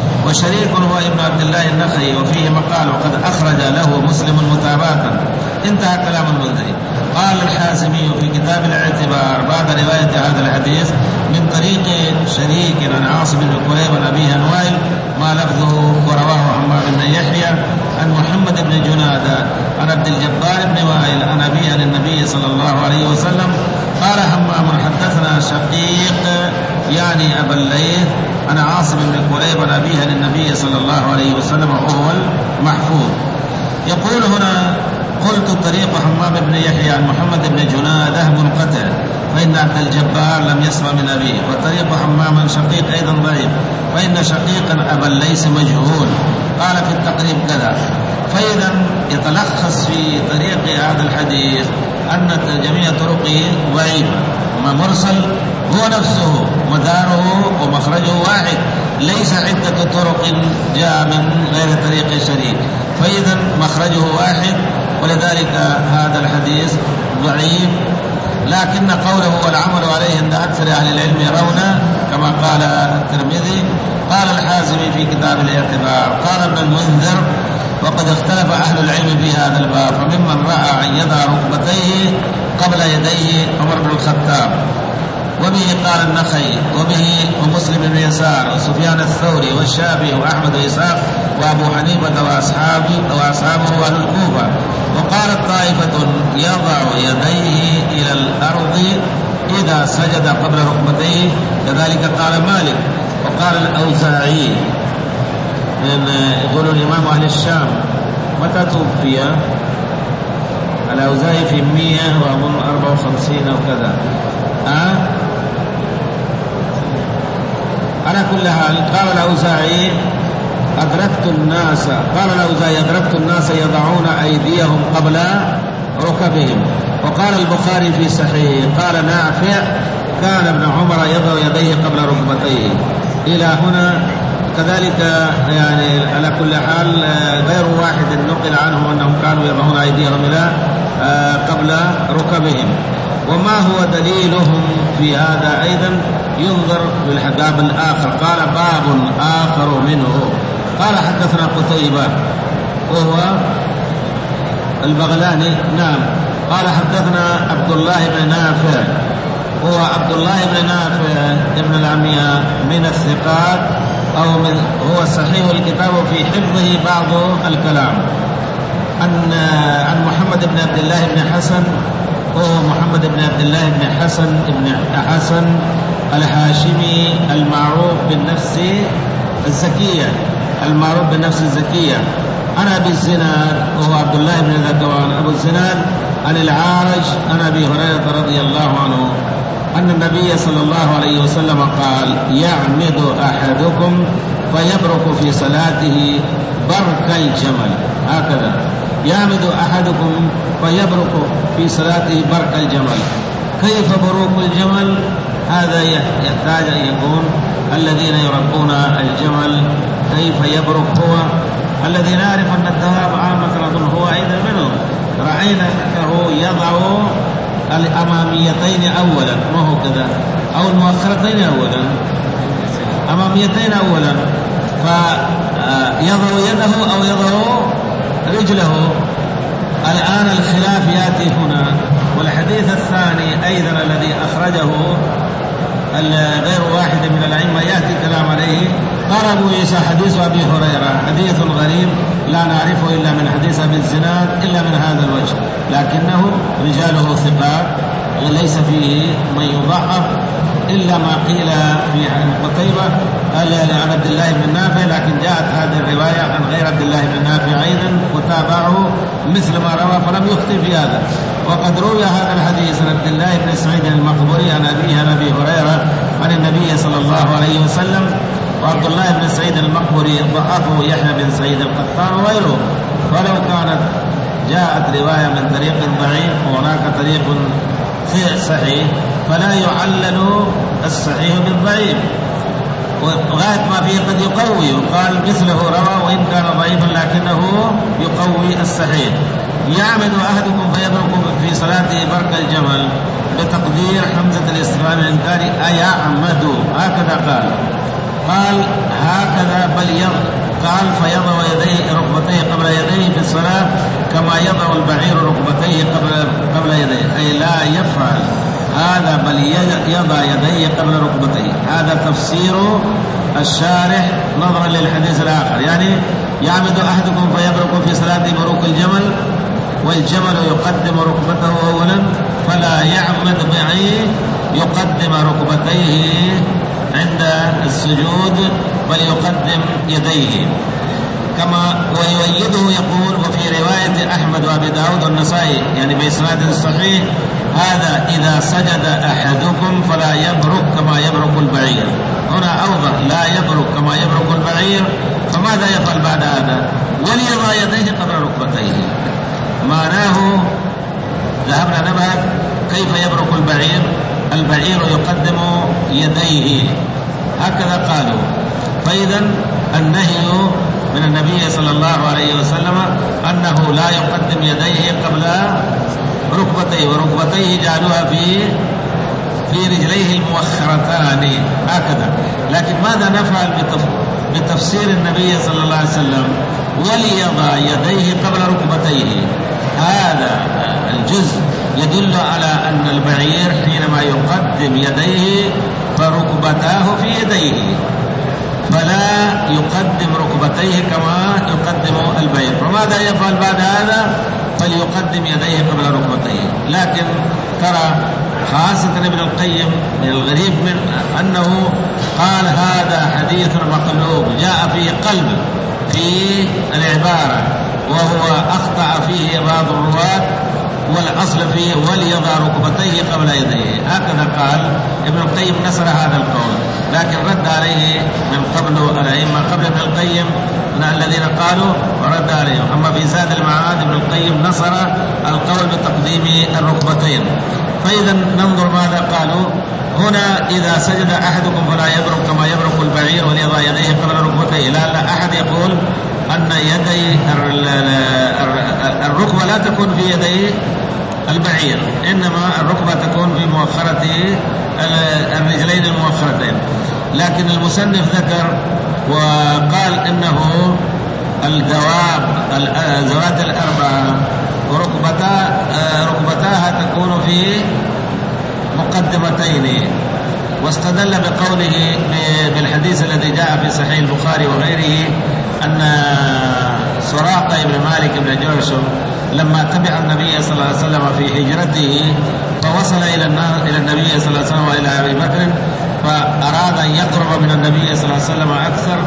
وشريك هو ابن عبد الله النخعي وفيه مقال وقد أخرج له مسلم متابعة. انتهى كلام المنذري. قال الحازمي في كتاب الاعتبار بعد رواية هذا الحديث من طريق شريك عن عاصم بن كليب عن أبيه عن وائل ما لفظه ورواه حمام بن يحيى عن محمد بن جنادة عن عبد الجبار بن وائل عن أبيه عن النبي صلى الله عليه وسلم. قال حمام حدثنا شقيق يعني أبا الليث عن عاصم بن كليب عن أبيه عن النبي صلى الله عليه وسلم وهو المحفوظ. يقول هنا قلت طريق حمام بن يحيى عن محمد بن جنادة منقطع فإن عبد الجبار لم يسمع من أبيه، وطريق حمام شقيق أيضا ضعيف فإن شقيقا أبا ليس مجهول. قال في التقريب كذا. فإذا يتلخص في طريق هذا الحديث أن جميع طرقه ضعيفة، ما مرسل هو نفسه مداره مخرجه واحد، ليس عدة طرق جاء من غير طريق شريك، فإذا مخرجه واحد، ولذلك هذا الحديث ضعيف. لكن قوله والعمل عليه عند أكثر أهل العلم يرون كما قال الترمذي. قال الحازمي في كتاب الاعتبار قال ابن المنذر وقد اختلف أهل العلم في هذا الباب، فممن رأى أن يضع ركبتيه قبل يديه عمر بن الخطاب، وبه قال النخعي، وبه ومسلم بن يسار وسفيان الثوري والشافعي وأحمد وإسحاق وأبو حنيفة وأصحابه وأصحابه أهل الكوفة. وقالت طائفة يضع يديه إلى الأرض إذا سجد قبل ركبتيه، كذلك قال مالك. وقال الأوزاعي، يقول الإمام أهل الشام متى توفي؟ الأوزاعي في مئة وأظن أربعة وخمسين أو كذا. أه؟ على كل حال قال الأوزاعي أدركت الناس قال الأوزاعي أدركت الناس يضعون أيديهم قبل ركبهم. وقال البخاري في صحيحه قال نافع كان ابن عمر يضع يديه قبل ركبتيه. إلى هنا كذلك يعني على كل حال غير واحد نقل عنهم أنهم كانوا يضعون أيديهم إلى قبل ركبهم. وما هو دليلهم في هذا أيضا ينظر في الباب الآخر. قال باب آخر منه قال حدثنا قتيبة وهو البغلاني نعم قال حدثنا عبد الله بن نافع، هو عبد الله بن نافع ابن العمياء من الثقات أو من هو صحيح الكتاب في حفظه بعض الكلام. عن عن محمد بن عبد الله بن حسن، هو محمد بن عبد الله بن حسن بن حسن الهاشمي المعروف بالنفس الزكية المعروف بالنفس الزكية عن أبي الزناد وهو عبد الله بن ذكوان أبو الزناد عن العارج عن أبي هريرة رضي الله عنه أن النبي صلى الله عليه وسلم قال يعمد أحدكم فيبرك في صلاته برك الجمل. هكذا يعمد أحدكم فيبرك في صلاته برك الجمل. كيف بروك الجمل؟ هذا يحتاج أن يكون الذين يربون الجمل كيف يبرك هو. الذي نعرف أن الدواب عامة أظن هو أيضا منهم، رأينا أنه يضع الأماميتين أولا، ما هو كذا، أو المؤخرتين أولا، أماميتين أولا، فيضع يده أو يضع رجله. الآن الخلاف يأتي هنا. والحديث الثاني أيضا الذي أخرجه غير واحد من الأئمة يأتي كلام عليه. قال أبو عيسى حديث أبي هريرة حديث غريب لا نعرفه إلا من حديث أبي الزناد إلا من هذا الوجه، لكنه رجاله ثقات وليس فيه من يضعف إلا ما قيل في قتيبة عن عبد الله بن نافع، لكن جاءت هذه الرواية عن غير عبد الله بن نافع أيضا وتابعه مثل ما روى فلم يخطئ في هذا. وقد روي هذا الحديث عن عبد الله بن سعيد المقبري عن أبيه عن أبي هريرة عن النبي صلى الله عليه وسلم. وعبد الله بن سعيد المقبري ضعفه يحيى بن سعيد القطان وغيره، ولو كانت جاءت رواية من طريق ضعيف وهناك طريق صحيح فلا يعلل الصحيح بالضعيف، وغاية ما فيه قد يقوي. وقال مثله روى وإن كان ضعيفا لكنه يقوي الصحيح. يعمد أحدكم فيبرك في صلاته برك الجمل بتقدير حمزة الاستفهام الإنكاري أيعمد، هكذا قال قال هكذا بل يضع قال فيضع يديه ركبتيه قبل يديه في الصلاة كما يضع البعير ركبتيه قبل قبل يديه، أي لا يفعل هذا بل يضع يديه قبل ركبتيه. هذا تفسير الشارح نظرا للحديث الآخر، يعني يعمد أحدكم فيبرك في صلاته بروك الجمل والجمل يقدم ركبته أولا، فلا يعمد معي يقدم ركبتيه عند السجود بل يقدم يديه. كما ويؤيده يقول وفي رواية أحمد وأبي داود والنسائي يعني بإسناد صحيح هذا إذا سجد أحدكم فلا يبرك كما يبرك البعير. هنا أوضح لا يبرك كما يبرك البعير، فماذا يفعل بعد هذا؟ وليضع يديه قبل ركبتيه. معناه ذهبنا نبحث كيف يبرك البعير. البعير يقدم يديه هكذا قالوا. فإذا النهي من النبي صلى الله عليه وسلم أنه لا يقدم يديه قبل ركبتيه، وركبتيه جعلوها في في رجليه المؤخرتان هكذا. لكن ماذا نفعل بتفسير النبي صلى الله عليه وسلم وليضع يديه قبل ركبتيه؟ هذا الجزء يدل على أن البعير حينما يقدم يديه فركبتاه في يديه، فلا يقدم ركبتيه كما يقدم البعير. فماذا يفعل بعد هذا؟ فليقدم يديه قبل ركبتيه. لكن ترى خاصة ابن القيم من الغريب من أنه قال هذا حديث مقلوب جاء فيه قلب في العبارة، وهو أخطأ فيه بعض الرواة، والأصل فيه وليضع ركبتيه قبل يديه، هكذا قال ابن القيم. نصر هذا القول، لكن رد عليه من قبل الأئمة قبل ابن القيم الذين قالوا ورد عليهم. أما في زاد المعاد ابن القيم نصر القول بتقديم الركبتين. فإذا ننظر ماذا قالوا هنا: إذا سجد أحدكم فلا يبرك كما يبرك البعير وليضع يديه قبل ركبتيه. لا لا أحد يقول أن يدي الركبة لا تكون في يدي البعير، إنما الركبة تكون في مؤخرة الرجلين المؤخرتين. لكن المصنف ذكر وقال إنه الدواب ذوات الأربعة وركبتا ركبتاها تكون في مقدمتين، واستدل بقوله بالحديث الذي جاء في صحيح البخاري وغيره أن سراقة بن مالك بن جرشم لما تبع النبي صلى الله عليه وسلم في هجرته فوصل إلى النبي صلى الله عليه وسلم وإلى أبي بكر، فأراد أن يقرب من النبي صلى الله عليه وسلم أكثر،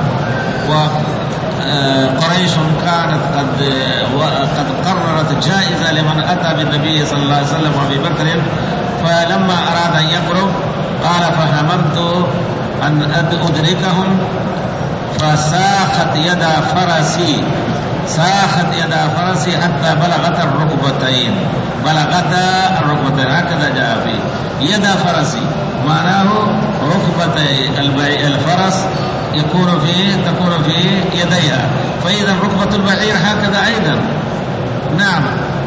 وقريش كانت قد قد قررت جائزة لمن أتى بالنبي صلى الله عليه وسلم وأبي بكر. فلما أراد أن يقرب قال: فهممت أن أدركهم فساخت يد فرسي ساخت يد فرسي حتى بلغت الركبتين بلغت الركبتين هكذا جاء فيه. يد فرسي معناه ركبتي الفرس يكون في تكون في يديها، فإذا ركبة البعير هكذا أيضا. نعم،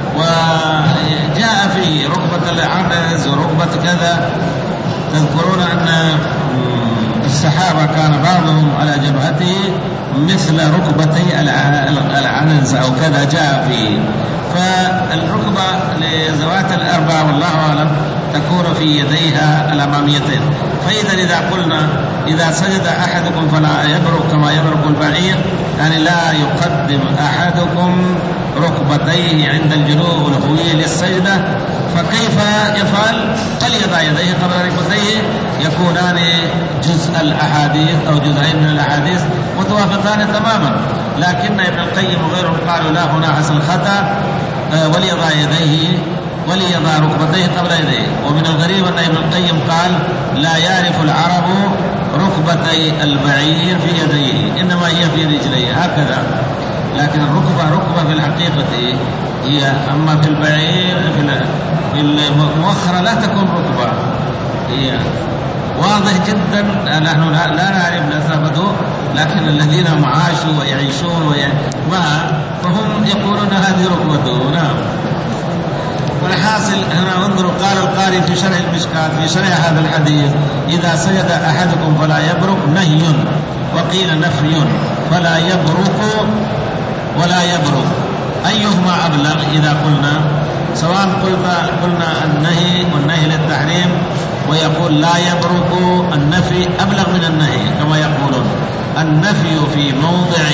وجاء في ركبة العنز وركبة كذا. تذكرون أن الصحابة كان بعضهم على جبهته مثل ركبتي العنز أو كذا جاء فيه. فالركبة لذوات الأربعة والله أعلم تكون في يديها الأماميتين. فإذا إذا قلنا إذا سجد أحدكم فلا يبرك كما يبرك البعير، يعني لا يقدم أحدكم ركبتيه عند الجنوب الهوي للسجدة، فكيف يفعل؟ فليضع يديه قبل ركبتيه، يكونان جزء الأحاديث أو جزئين من الأحاديث متوافقان تماما. لكن ابن القيم وغيرهم قالوا لا، هنا حصل خطأ، وليضع يديه وليضع ركبتيه قبل يديه. ومن الغريب أن ابن القيم قال لا يعرف العرب ركبتي البعير في يديه، إنما هي في رجليه هكذا. لكن الركبة ركبة في الحقيقة هي، أما في البعير في المؤخرة لا تكون ركبة. هي واضح جدا، نحن لا نعرف نسبته، لكن الذين معاشوا ويعيشون معه فهم يقولون هذه ركبته. نعم. والحاصل هنا انظروا، قال القاري في شرح المشكات في شرح هذا الحديث: إذا سجد أحدكم فلا يبرك نهي، وقيل نفي، فلا يبرك ولا يبرك. أيهما أبلغ إذا قلنا؟ سواء قلنا قلنا النهي والنهي للتحريم، ويقول لا يبرك النفي أبلغ من النهي كما يقولون. النفي في موضع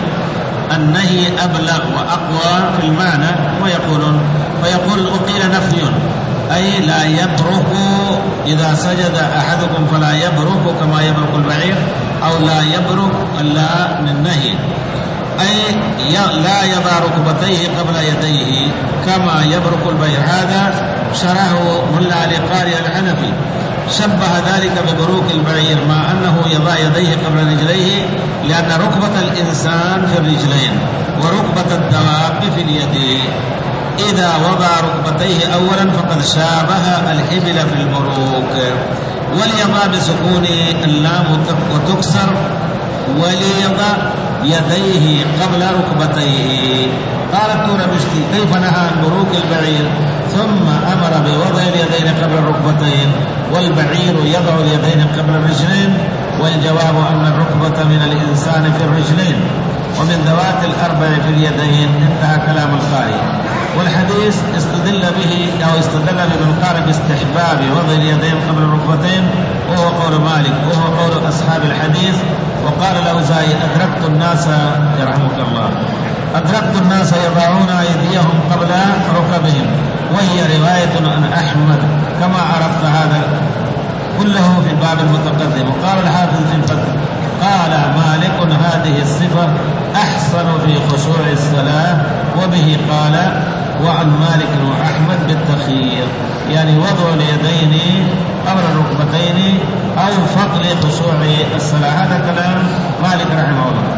النهي أبلغ وأقوى في المعنى كما يقولون. فيقول وقيل نفي أي لا يبرك، إذا سجد أحدكم فلا يبرك كما يبرك البعير، أو لا يبرك لا من نهي، أي لا يضع ركبتيه قبل يديه كما يبرك البعير. هذا شرحه ملا علي قاري الحنفي، شبه ذلك ببروك البعير مع أنه يضع يديه قبل رجليه، لأن ركبة الإنسان في الرجلين وركبة الدواب في اليدين. إذا وضع ركبتيه أولا فقد شابه الحبل في المروك. وليضع بسكون اللام وتكسر وليضع يديه قبل ركبتيه. قال التوربشتي كيف نهى عن بروك البعير ثم أمر بوضع اليدين قبل الركبتين والبعير يضع اليدين قبل الرجلين؟ والجواب أن الركبة من الإنسان في الرجلين ومن ذوات الأربع في اليدين. انتهى كلام القارئ. والحديث استدل به أو استدل بمن قال باستحباب وضع اليدين قبل الركبتين وهو قول مالك وهو قول أصحاب الحديث. وقال الأوزاعي أدركت الناس يرحمك الله أدركت الناس يضعون أيديهم قبل ركبهم، وهي رواية عن أحمد كما عرفت هذا كله في الباب المتقدم. وقال الحافظ في الفتح قال مالك هذه الصفة أحسن في خشوع الصلاة، وبه قال وعن مالك وأحمد بالتخيير، يعني وضع اليدين قبل الركبتين أو فضل خشوع الصلاة. هذا كلام مالك رحمه الله.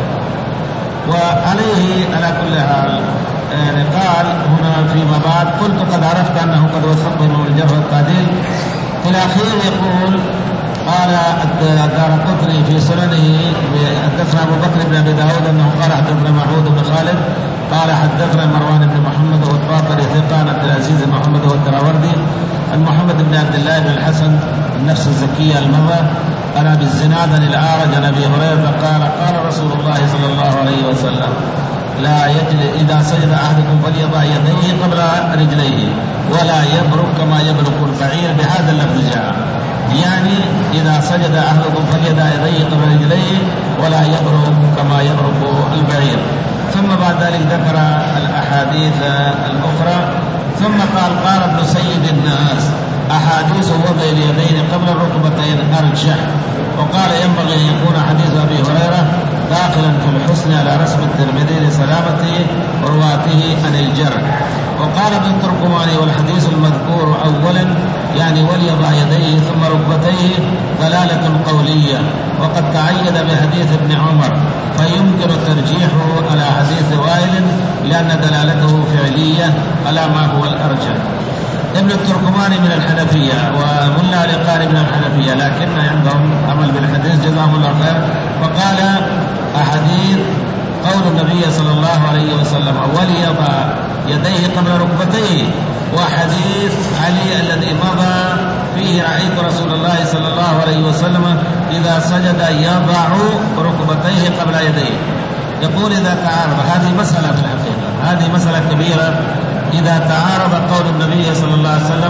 وعليه على كل حال يعني قال هنا فيما بعد قلت قد عرفت أنه قد وثقه من الجرح والتعديل. في الأخير يقول قال الدارقطني في سننه حدثنا أبو بكر بن أبي داود أنه قال حدثنا محمود بن خالد قال حدثنا مروان بن محمد والطاقري ثقان عبد العزيز بن محمد والدراوردي عن محمد بن عبد الله بن الحسن النفس الزكية المضى أنا بالزناد الأعرج عن أبي هريرة قال قال رسول الله صلى الله عليه وسلم لا يجلس إذا سجد أحدكم فليضع يديه قبل رجليه ولا يبرك كما يبرك البعير بهذا اللفظ جاء، يعني إذا سجد أحدكم فليضع يديه قبل رجليه ولا يبرك كما يبرك البعير. ثم بعد ذلك ذكر الأحاديث الأخرى ثم قال قال ابن سيد الناس أحاديث وضع اليدين قبل الركبتين أرجح، وقال ينبغي أن يكون حديث أبي هريرة داخلا في الحسن على رسم الترمذي لسلامته رواته عن الجرح. وقال ابن التركماني والحديث المذكور أولا يعني وليضع يديه ثم ركبتيه دلالة قولية وقد تعيد بحديث ابن عمر فيمكن ترجيحه على حديث وائل لأن دلالته فعلية على ما هو الأرجح. ابن التركماني من الحنفية وملا لقاري من الحنفية لكن عندهم عمل بالحديث جزاهم الله خير. فقال أحاديث قول النبي صلى الله عليه وسلم وليضع يديه قبل ركبتيه، وحديث علي الذي مضى فيه رأيت رسول الله صلى الله عليه وسلم إذا سجد يضع ركبتيه قبل يديه. يقول إذا تعارض هذه مسألة في الحقيقة هذه مسألة كبيرة إذا تعارض قول النبي صلى الله عليه وسلم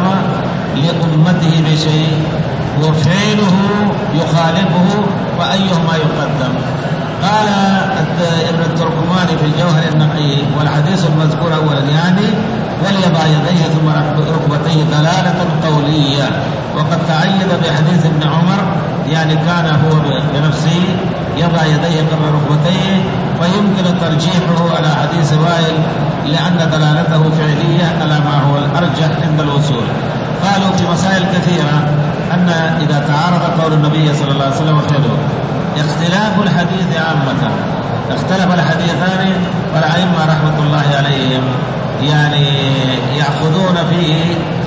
لأمته بشيء وفعله يخالفه فأيهما يقدم؟ قال ابن التركماني في الجوهر النقي والحديث المذكور أولا يعني وليضع يديه ثم ركبتيه دلالة قولية وقد تعيد بحديث ابن عمر يعني كان هو بنفسه يضع يديه قبل ركبتيه فيمكن ترجيحه على حديث وائل لأن دلالته فعلية على ما هو الأرجح عند الوصول. قالوا في مسائل كثيرة أن إذا تعارض قول النبي صلى الله عليه وسلم وفعله اختلاف الحديث عامة اختلف الحديثان والأئمة رحمة الله عليهم يعني يأخذون فيه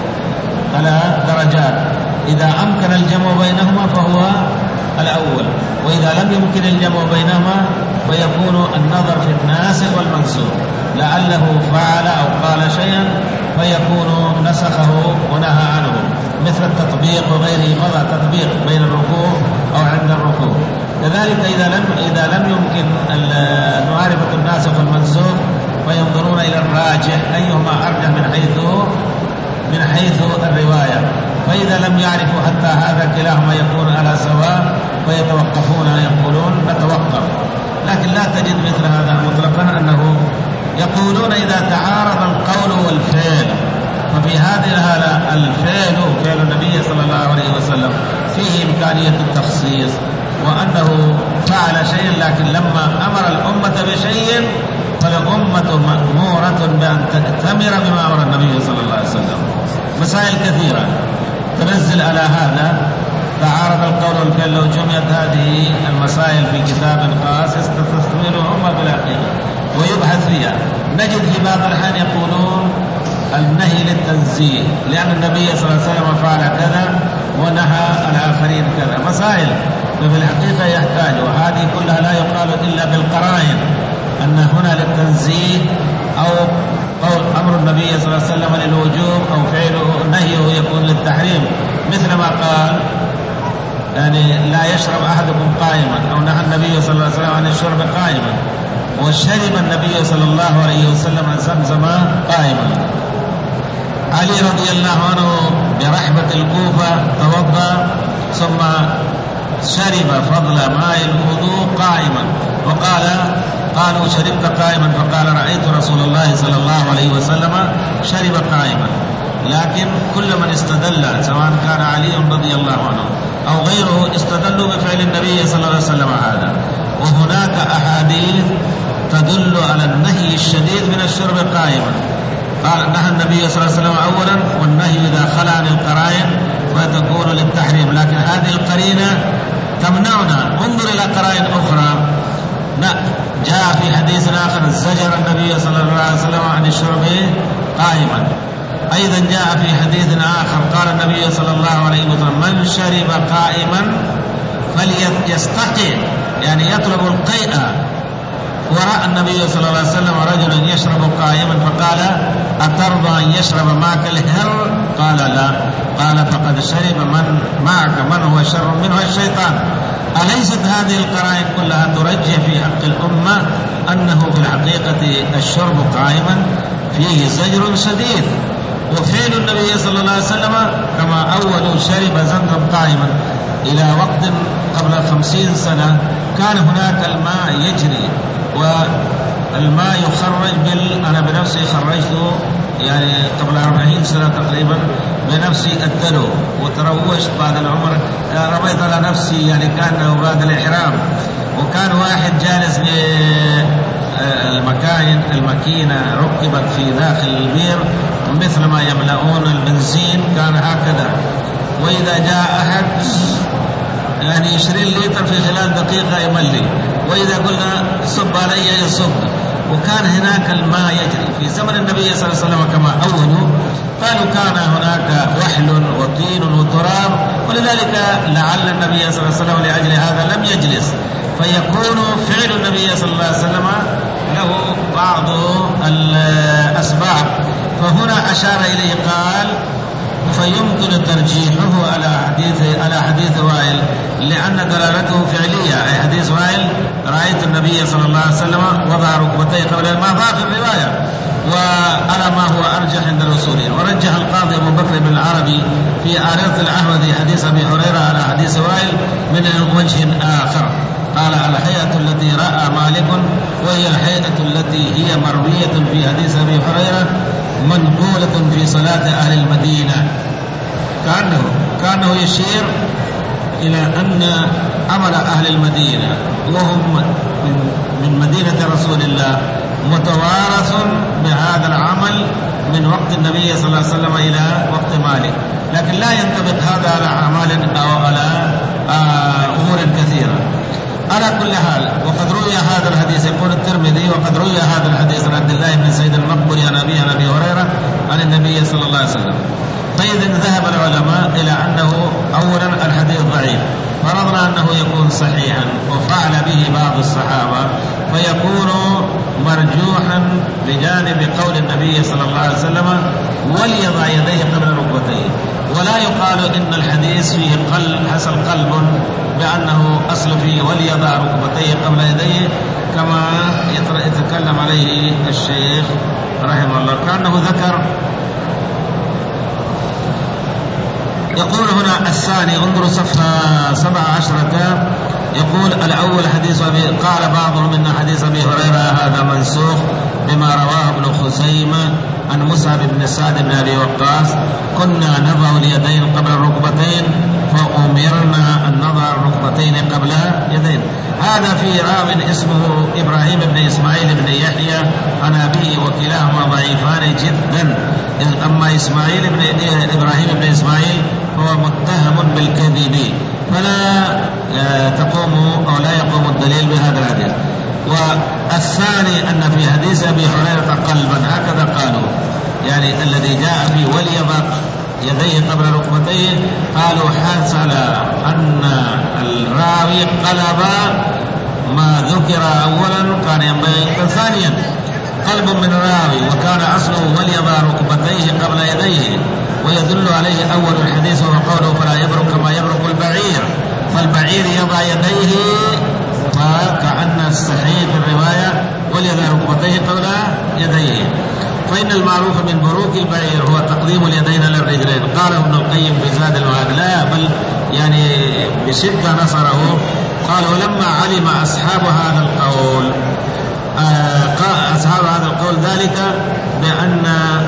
على درجات، إذا أمكن الجمع بينهما فهو الأول، وإذا لم يمكن الجمع بينهما فيكون النظر في الناسخ والمنسوخ لعله فعل أو قال شيئا فيكون نسخه ونهى عنه مثل التطبيق وغيره مضى تطبيق بين الركوع أو عند الركوع. كذلك إذا لم إذا لم يمكن معرفة الناسخ والمنسوخ فينظرون إلى الراجح أيهما أرجح من حيث من حيث الرواية، فإذا لم يعرفوا حتى هذا كلاهما يكون على سواء فيتوقفون يقولون نتوقف. لكن لا تجد مثل هذا مطلقا أنه يقولون إذا تعارض القول والفعل ففي هذه الحالة الفعل فعل النبي صلى الله عليه وسلم فيه إمكانية التخصيص وأنه فعل شيء، لكن لما أمر الأمة بشيء فالأمة مأمورة بأن تأتمر بما أمر النبي صلى الله عليه وسلم. مسائل كثيرة تنزل على هذا تعارض القول والفعل. لو جمعت هذه المسائل في كتاب خاص تستثمرهم بالحقيقة ويبحث فيها. نجد في بعض الأحيان يقولون النهي للتنزيه، لأن النبي صلى الله عليه وسلم فعل كذا ونهى الآخرين كذا، مسائل ففي الحقيقة يحتاج، وهذه كلها لا يقال إلا بالقرائن أن هنا للتنزيه أو قول أمر النبي صلى الله عليه وسلم للوجوب أو فعله نهيه يكون للتحريم، مثل ما قال يعني لا يشرب أحدكم قائما، أو نهى النبي صلى الله عليه وسلم عن الشرب قائما، وشرب النبي صلى الله عليه وسلم زمزم قائما. علي رضي الله عنه برحبة الكوفة توضأ ثم شرب فضل ماء الوضوء قائما، وقال قالوا شربت قائما، فقال رأيت رسول الله صلى الله عليه وسلم شرب قائما. لكن كل من استدل سواء كان علي رضي الله عنه أو غيره استدلوا بفعل النبي صلى الله عليه وسلم هذا. وهناك أحاديث تدل على النهي الشديد من الشرب قائما. قال نهى النبي صلى الله عليه وسلم أولا، والنهي إذا خلى عن القرائن فتكون للتحريم، لكن هذه القرينة تمنعنا. انظر إلى قرائن أخرى. لا، جاء في حديث آخر زجر النبي صلى الله عليه وسلم عن الشرب قائما. أيضا جاء في حديث آخر قال النبي صلى الله عليه وسلم من شرب قائما فليستقي، يعني يطلب القيء. ورأى النبي صلى الله عليه وسلم رجلا يشرب قائما فقال أترضى أن يشرب معك الهر؟ قال لا. قال فقد شرب من معك من هو شر منه الشيطان. أليست هذه القرائن كلها ترجح في حق الأمة أنه في الحقيقة الشرب قائما فيه زجر شديد؟ وفعل النبي صلى الله عليه وسلم كما أول شرب زمزم قائما إلى وقت قبل خمسين سنة كان هناك الماء يجري، والماء يخرج بال أنا بنفسي خرجته يعني قبل أربعين سنة تقريبا بنفسي الدلو، وتروشت بعد العمر رميت على نفسي يعني كأنه بعد الإحرام. وكان واحد جالس بالمكاين الماكينة ركبت في داخل البير مثل ما يملؤون البنزين، كان هكذا، وإذا جاء أحد يعني عشرين لتر في خلال دقيقة يملي، وإذا قلنا صب علي يصب. وكان هناك الماء يجري في زمن النبي صلى الله عليه وسلم كما أولوا. قالوا كان هناك وحل وطين وتراب، ولذلك لعل النبي صلى الله عليه وسلم لأجل هذا لم يجلس، فيكون فعل النبي صلى الله عليه وسلم له بعض الأسباب. فهنا أشار إليه قال فيمكن ترجيحه على حديث على حديث وائل لأن دلالته فعلية، أي حديث وائل رأيت النبي صلى الله عليه وسلم وضع ركبتيه قبل الماء في الرواية، وعلى ما هو أرجح عند الأصوليين. ورجح القاضي أبو بكر بن العربي في آريض الأحمدي حديث أبي هريرة على حديث وائل من وجه آخر. قال الحيئة التي رأى مالك وهي الحيئة التي هي مروية في حديث أبي هريرة منقولة في صلاة أهل المدينة. كأنه كأنه يشير إلى أن عمل أهل المدينة وهم من مدينة رسول الله متوارث بهذا العمل من وقت النبي صلى الله عليه وسلم إلى وقت مالك، لكن لا ينطبق هذا على أعمال أو على أمور كثيرة. على كل حال وقد روي هذا الحديث، يقول الترمذي وقد روي هذا الحديث عن عبد الله بن سعيد المقبري عن أبي عن أبي هريرة عن النبي صلى الله عليه وسلم. فإذا ذهب العلماء إلى أنه أولا الحديث ضعيف، فرضنا أنه يكون صحيحا وفعل به بعض الصحابة فيكون مرجوحا بجانب قول النبي صلى الله عليه وسلم وليضع يديه قبل ركبتيه. ولا يقال إن الحديث فيه قلب حصل قلب بأنه أصل فيه وليضع ركبتيه قبل يديه كما يتكلم عليه الشيخ رحمه الله، كأنه ذكر. يقول هنا الثاني، انظروا صفحة سبع عشرة، يقول الأول حديث أبي، قال بعضهم إن حديث أبي هريرة هذا منسوخ بما رواه ابن خزيمة عن مصعب بن سعد بن أبي وقاص كنا نضع اليدين قبل الركبتين فأمرنا أن نضع الركبتين قبل يدين. هذا في راو اسمه إبراهيم بن إسماعيل بن يحيى عن أبيه وكلاهما ضعيفان جدا. أما إسماعيل بن إبراهيم بن إسماعيل هو متهم بالكذب، فلا تقوم أو لا يقوم الدليل بهذا الحديث. والثاني أن في حديث أبي هريرة قلبا، هكذا قالوا، يعني الذي جاء في وليضع يديه قبل ركبتيه، قالوا حصل أن الراوي قلب ما ذكر أولا كان ينبغي. ثانيا قلب من الراوي وكان أصله وليضع ركبتيه قبل يديه، ويدل عليه أول الحديث وقوله فلا يبرك كما يبرك البعير، فالبعير يضع يديه، فكأن الصحيح في الرواية وليضع ركبتيه قبل يديه. فإن المعروف من بروك البعير هو تقديم اليدين للرجلين. قال ابن القيم في زاد المعاد لا بل يعني بشدة نصره، قال ولما علم أصحاب هذا القول آه أصحاب هذا القول ذلك بأن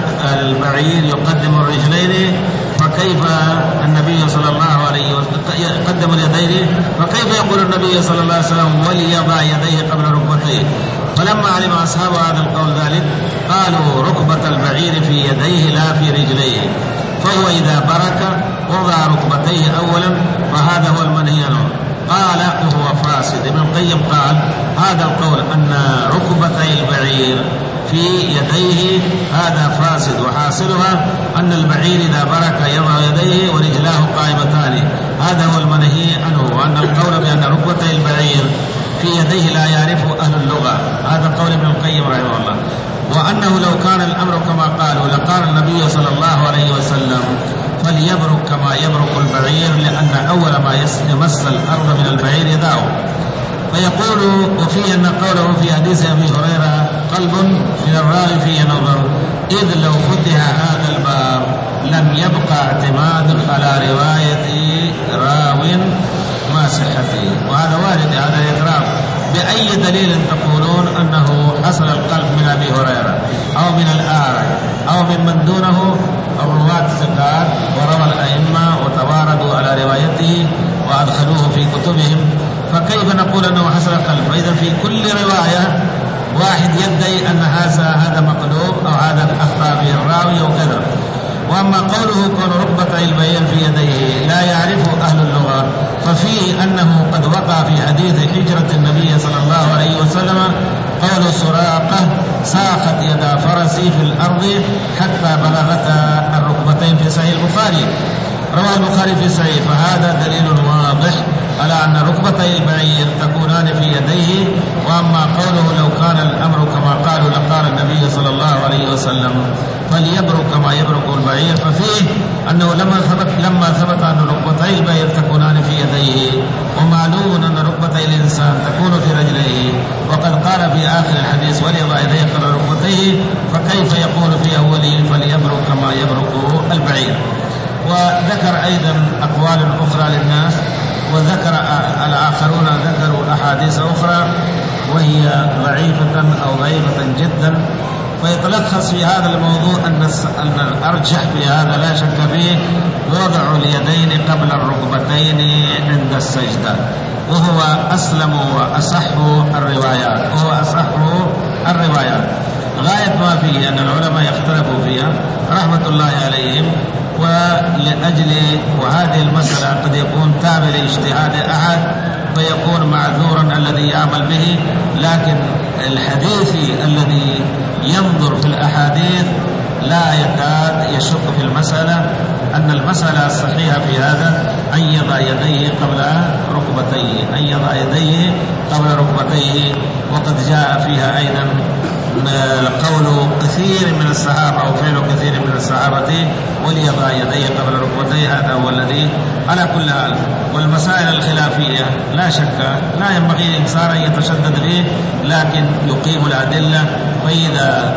البعير يقدم الرجلين، فكيف النبي صلى الله عليه وسلم يقدم اليدين، فكيف يقول النبي صلى الله عليه وسلم وليضع يديه قبل ركبتيه؟ فلما علم أصحاب هذا القول ذلك قالوا ركبة البعير في يديه لا في رجليه، فهو إذا برك وضع ركبتيه أولا، فهذا هو المنهي عنه. قال وهو فاسد. ابن القيم قال هذا القول أن ركبتي البعير في يديه هذا فاسد، وحاصلها أن البعير إذا برك يضع يديه ورجلاه قائمتان، هذا هو المنهي عنه. وأن القول بأن ركبتي البعير في يديه لا يعرفه أهل اللغة، هذا قول ابن القيم رحمه الله. وأنه لو كان الأمر كما قالوا لقال النبي صلى الله عليه وسلم فليبرك كما يبرك البعير، لأن أول ما يمس الأرض من البعير يداه. فيقول وفيه أن قوله في حديث أبي هريرة قلب من الراوي فيه نظر، إذ لو فتح هذا الباب لم يبقى اعتماد على رواية راو ما صحته، وهذا وارد هذا الإضراب. بأي دليل تقولون أنه حصل القلب من أبي هريرة أو من الأعرج أو من من دونه الرواة الثقات وروى الأئمة وتواردوا على روايته وأدخلوه في كتبهم، فكيف نقول أنه حصل القلب؟ فإذا في كل رواية واحد يدعي أن هذا هذا مقلوب أو هذا أخطأ به الراوي أو كذا. وأما قوله كون ركبتي البعير في يديه لا يعرفه أهل اللغة، ففيه أنه قد وقع في حديث هجرة النبي صلى الله عليه وسلم قول سراقة ساقت يدا فرسي في الأرض حتى بلغت الركبتين في صحيح البخاري، رواه البخاري في صحيح، فهذا دليل واضح على أن ركبتي البعير تكونان في يديه. وأما قوله لو كان الأمر كما قالوا لقال النبي صلى الله عليه وسلم فليبرك كما يبرك البعير، ففيه أنه لما ثبت لما ثبت أن ركبتي البعير تكونان في يديه، ومعلوم أن ركبتي الإنسان تكون في رجليه، وقد قال في آخر الحديث وليضع يديه قبل ركبتيه، فكيف يقول في أوله فليبرك كما يبرك البعير؟ وذكر أيضا أقوال أخرى للناس، وذكر الآخرون ذكروا أحاديث أخرى وهي ضعيفة أو ضعيفة جدا. فيتلخص في هذا الموضوع أن الأرجح في هذا لا شك فيه وضع اليدين قبل الركبتين عند السجدة، وهو أسلم وأصح الروايات وهو أصح الروايات غاية ما فيه أن العلماء يختلفوا فيها رحمة الله عليهم. ولأجل وهذه المسألة قد يكون تابع لاجتهاد أحد فيكون معذورا الذي يعمل به، لكن الحديث الذي ينظر في الأحاديث لا يكاد يشك في المسألة أن المسألة الصحيحة في هذا أن يضع يديه قبل ركبتيه أن يضع يديه قبل ركبتيه وقد جاء فيها أيضا قول كثير من الصحابة أو فعل كثير من الصحابة وليضع يديه قبل ركبتيه، هذا هو الذي على كل حال. والمسائل الخلافية لا شك لا ينبغي الإنسان أن يتشدد فيه، لكن يقيم الأدلة، فإذا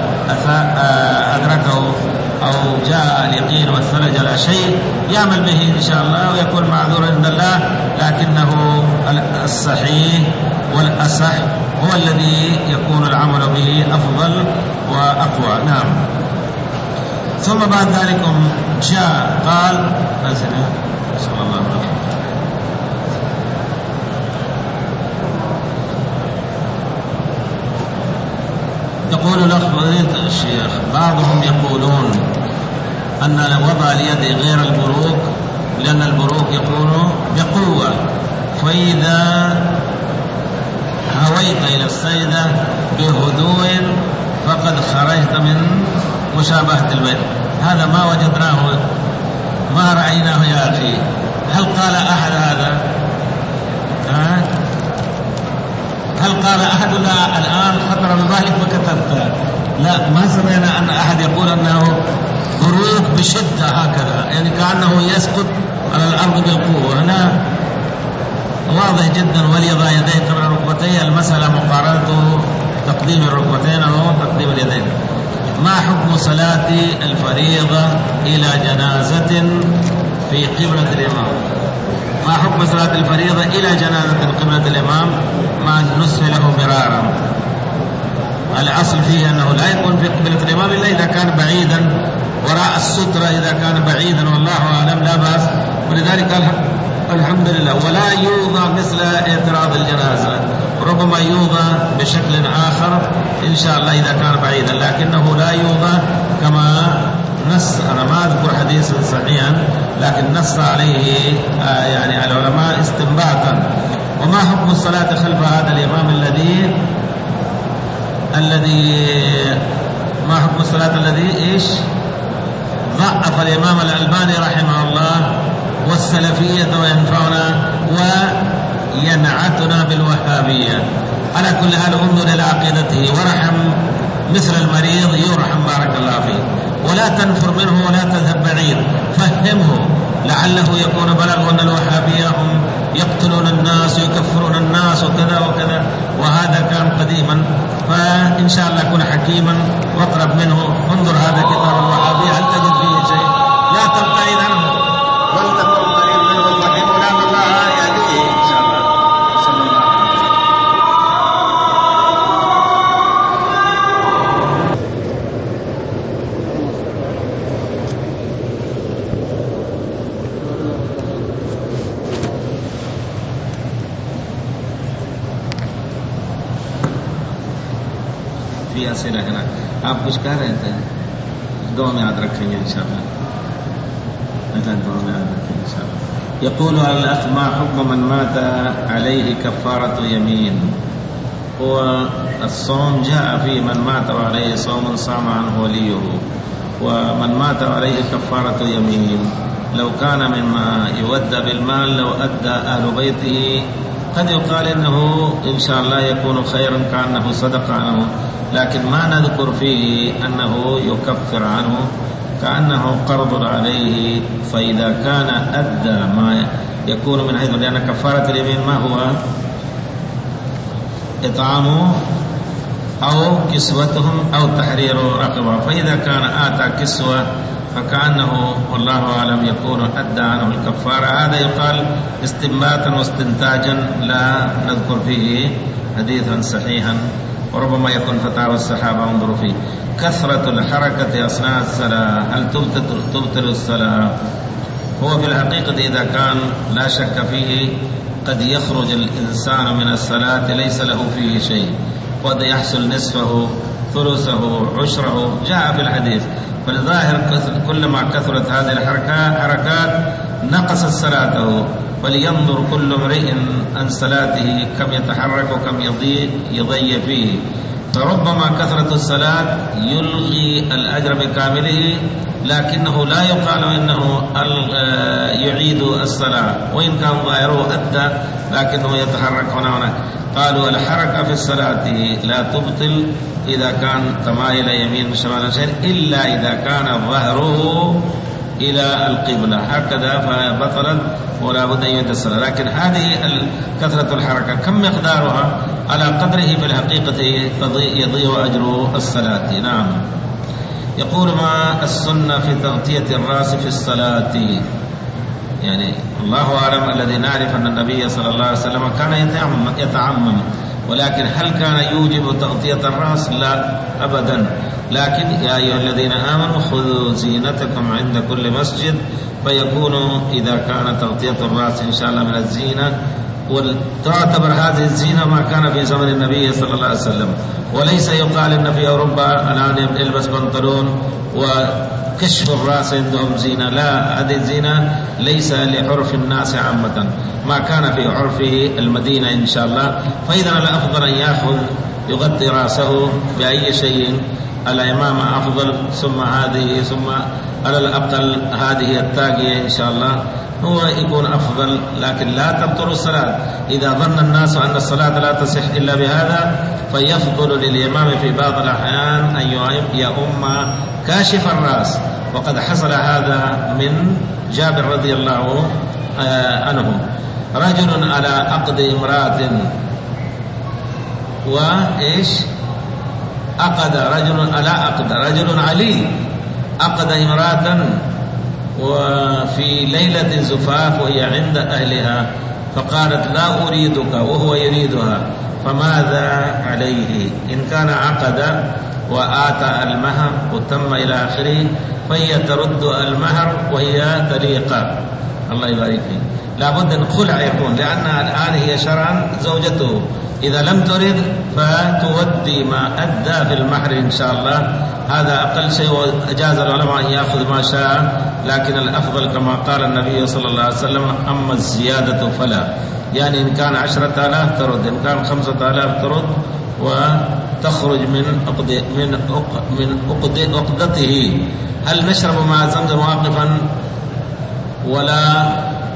أدركه أو جاء اليقين والثلج على شيء يعمل به إن شاء الله ويكون معذورا عند الله، لكنه الصحيح والأصح هو الذي يكون العمل به أفضل وأقوى. نعم. ثم بعد ذلك جاء قال صلى الله عليه وسلم يقول لك فضيلة الشيخ بعضهم يقولون أن وضع اليد غير البروك لأن البروك يكون بقوة، فإذا هويت إلى السجدة بهدوء فقد خرجت من مشابهة البيت. هذا ما وجدناه، ما رأيناه يا أخي. هل قال أحد هذا؟ ها؟ هل قال أحد لا الآن خطر ببالك فكتبت؟ لا، ما سمعنا أن أحد يقول أنه خروج بشدة هكذا، يعني كأنه يسقط على الأرض بالقوة. هنا واضح جدا وليضع يديه قبل ركبتيه. المسألة مقارنة تقديم الركبتين أو تقديم اليدين. ما حكم صلاة الفريضة إلى جنازة في قبلة الإمام؟ ما حكم صلاة الفريضة إلى جنازة قبلة الإمام مع النصح له مرارا؟ الأصل فيه أنه لا يكون في قبلة الإمام إلا إذا كان بعيدا وراء السترة، إذا كان بعيدا والله أعلم لا بأس. ولذلك الحمد لله. ولا يوضع مثل اعتراض الجنازة، ربما يوضع بشكل آخر إن شاء الله إذا كان بعيدا، لكنه لا يوضع كما نص. أنا ما أذكر حديثا صحيحا لكن نص عليه آه يعني العلماء استنباطا. وما حكم الصلاة خلف هذا الإمام الذي الذي ما حكم الصلاة الذي إيش ضعف الإمام الألباني رحمه الله والسلفية وينفعنا وينعتنا بالوهابية؟ على كل حال انظر إلى عقيدته ورحم مثل المريض يرحم بارك الله فيه، ولا تنفر منه ولا تذهب بعيد، فهمه لعله يكون بلغ أن الوهابية هم يقتلون الناس ويكفرون الناس وكذا وكذا، وهذا كان قديما. فإن شاء الله كن حكيما واقرب منه. انظر هذا كتاب الوهابية هل تجد فيه شيء؟ لا تبتعد عنه ولتكن قريب منه الرحيم، ولعل الله يهديه إن شاء الله. صلى الله عليه وسلم. في أسئلة هنا आप कुछ कह रहे थे, दुआ में याद रखेंगे इंशाअल्लाह. दुआ में याद रखेंगे इंशाअल्लाह. يقول الأخ ما حكم من مات عليه كفارة يمين؟ هو الصوم جاء في من مات عليه صوم صام عنه وليه، ومن مات عليه كفارة يمين لو كان مما يودى بالمال لو أدى أهل بيته قد يقال إنه إن شاء الله يكون خيرا كأنه صدق عنه، لكن ما نذكر فيه أنه يكفر عنه كأنه قرض عليه. فإذا كان أدى ما يكون من حيث، لأن كفارة اليمين ما هو؟ إطعامه أو كسوتهم أو تحرير رقبة. فإذا كان آتى كسوة فكأنه والله أعلم يكون أدى عنه الكفارة. هذا يقال استنباطا واستنتاجا لا نذكر فيه حديثا صحيحا، وربما يكون فتاوى الصحابة انظروا فيه. كثرة الحركة أثناء الصلاة هل تبطل تبطل الصلاة؟ هو في الحقيقة إذا كان لا شك فيه قد يخرج الإنسان من الصلاة ليس له فيه شيء، قد يحصل نصفه ثلثه عشره جاء في الحديث. فالظاهر كلما كثرت هذه الحركات حركات نقصت صلاته، فلينظر كل امرئ عن صلاته كم يتحرك وكم يضيع يضيع فيه. فربما كثرة الصلاة يلغي الأجر بكامله، لكنه لا يقال إنه يعيد الصلاة، وإن كان ظاهره أدى لكنه يتحرك هنا هنا. قالوا الحركة في الصلاة لا تبطل إذا كان تمايل يمين شمال شيء إلا إذا كان ظهره إلى القبلة هكذا فبطلت ولا بد أن يعيد الصلاة. لكن هذه كثرة الحركة كم مقدارها؟ على قدره في الحقيقة يضيع أجر الصلاة. نعم. يقول ما السنة في تغطية الرأس في الصلاة؟ يعني الله أعلم، الذي نعرف أن النبي صلى الله عليه وسلم كان يتعمم، ولكن هل كان يوجب تغطية الرأس؟ لا أبدا. لكن يا أيها الذين آمنوا خذوا زينتكم عند كل مسجد، فيكون إذا كان تغطية الرأس إن شاء الله من الزينة وتعتبر هذه الزينة ما كان في زمن النبي صلى الله عليه وسلم، وليس يقال إن في أوروبا الآن يلبس بنطلون وكشف الرأس عندهم زينة، لا، هذه الزينة ليس لعرف الناس عامة، ما كان في عرف المدينة إن شاء الله. فإذا الأفضل أن يأخذ يغطي رأسه بأي شيء، العمامة أفضل، ثم هذه، ثم على الأقل هذه التاقية إن شاء الله هو يكون أفضل، لكن لا تبطل الصلاة. إذا ظن الناس أن الصلاة لا تصح إلا بهذا فيفضل للإمام في بعض الأحيان أن يؤم كاشف الرأس، وقد حصل هذا من جابر رضي الله عنه. رجل على عقد امرأة، وإيش عقد رجل على عقد رجل علي عقد امرأة وفي ليلة زفاف وهي عند أهلها، فقالت لا أريدك وهو يريدها، فماذا عليه؟ إن كان عقد وآتى المهر وتم إلى آخره فهي ترد المهر وهي طريقة. الله يبارك فيك. لابد أن خلع يكون، لأنها الآن هي شرعا زوجته، إذا لم ترد فتودي ما أدى في المهر إن شاء الله، هذا أقل شيء، وأجاز العلماء أن يأخذ ما شاء، لكن الأفضل كما قال النبي صلى الله عليه وسلم أما الزيادة فلا، يعني إن كان عشرة آلاف ترد، إن كان خمسة آلاف ترد، وتخرج من عقد من من عقد عقدته. هل نشرب مع زمزم واقفا ولا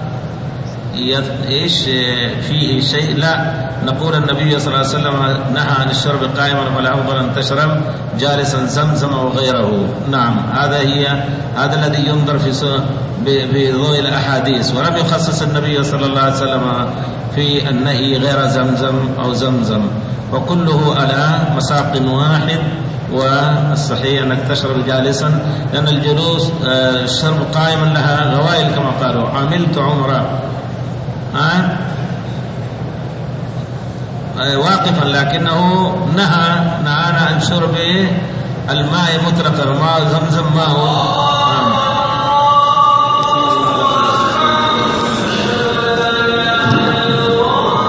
ايش فيه شيء؟ لا، نقول النبي صلى الله عليه وسلم نهى عن الشرب قائما، فلا افضل ان تشرب جالسا زمزم وغيره. نعم، هذا هي هذا الذي ينظر في بضوء الاحاديث، ولم يخصص النبي صلى الله عليه وسلم في النهي غير زمزم او زمزم، وكله على مساق واحد. والصحيح أنك تشرب جالسا، لأن الجلوس الشرب قائما لها غوائل كما قالوا. عملت عمره ها واقفا، لكنه نهى نهانا عن شرب الماء مطلقا، ماء زمزم ما هو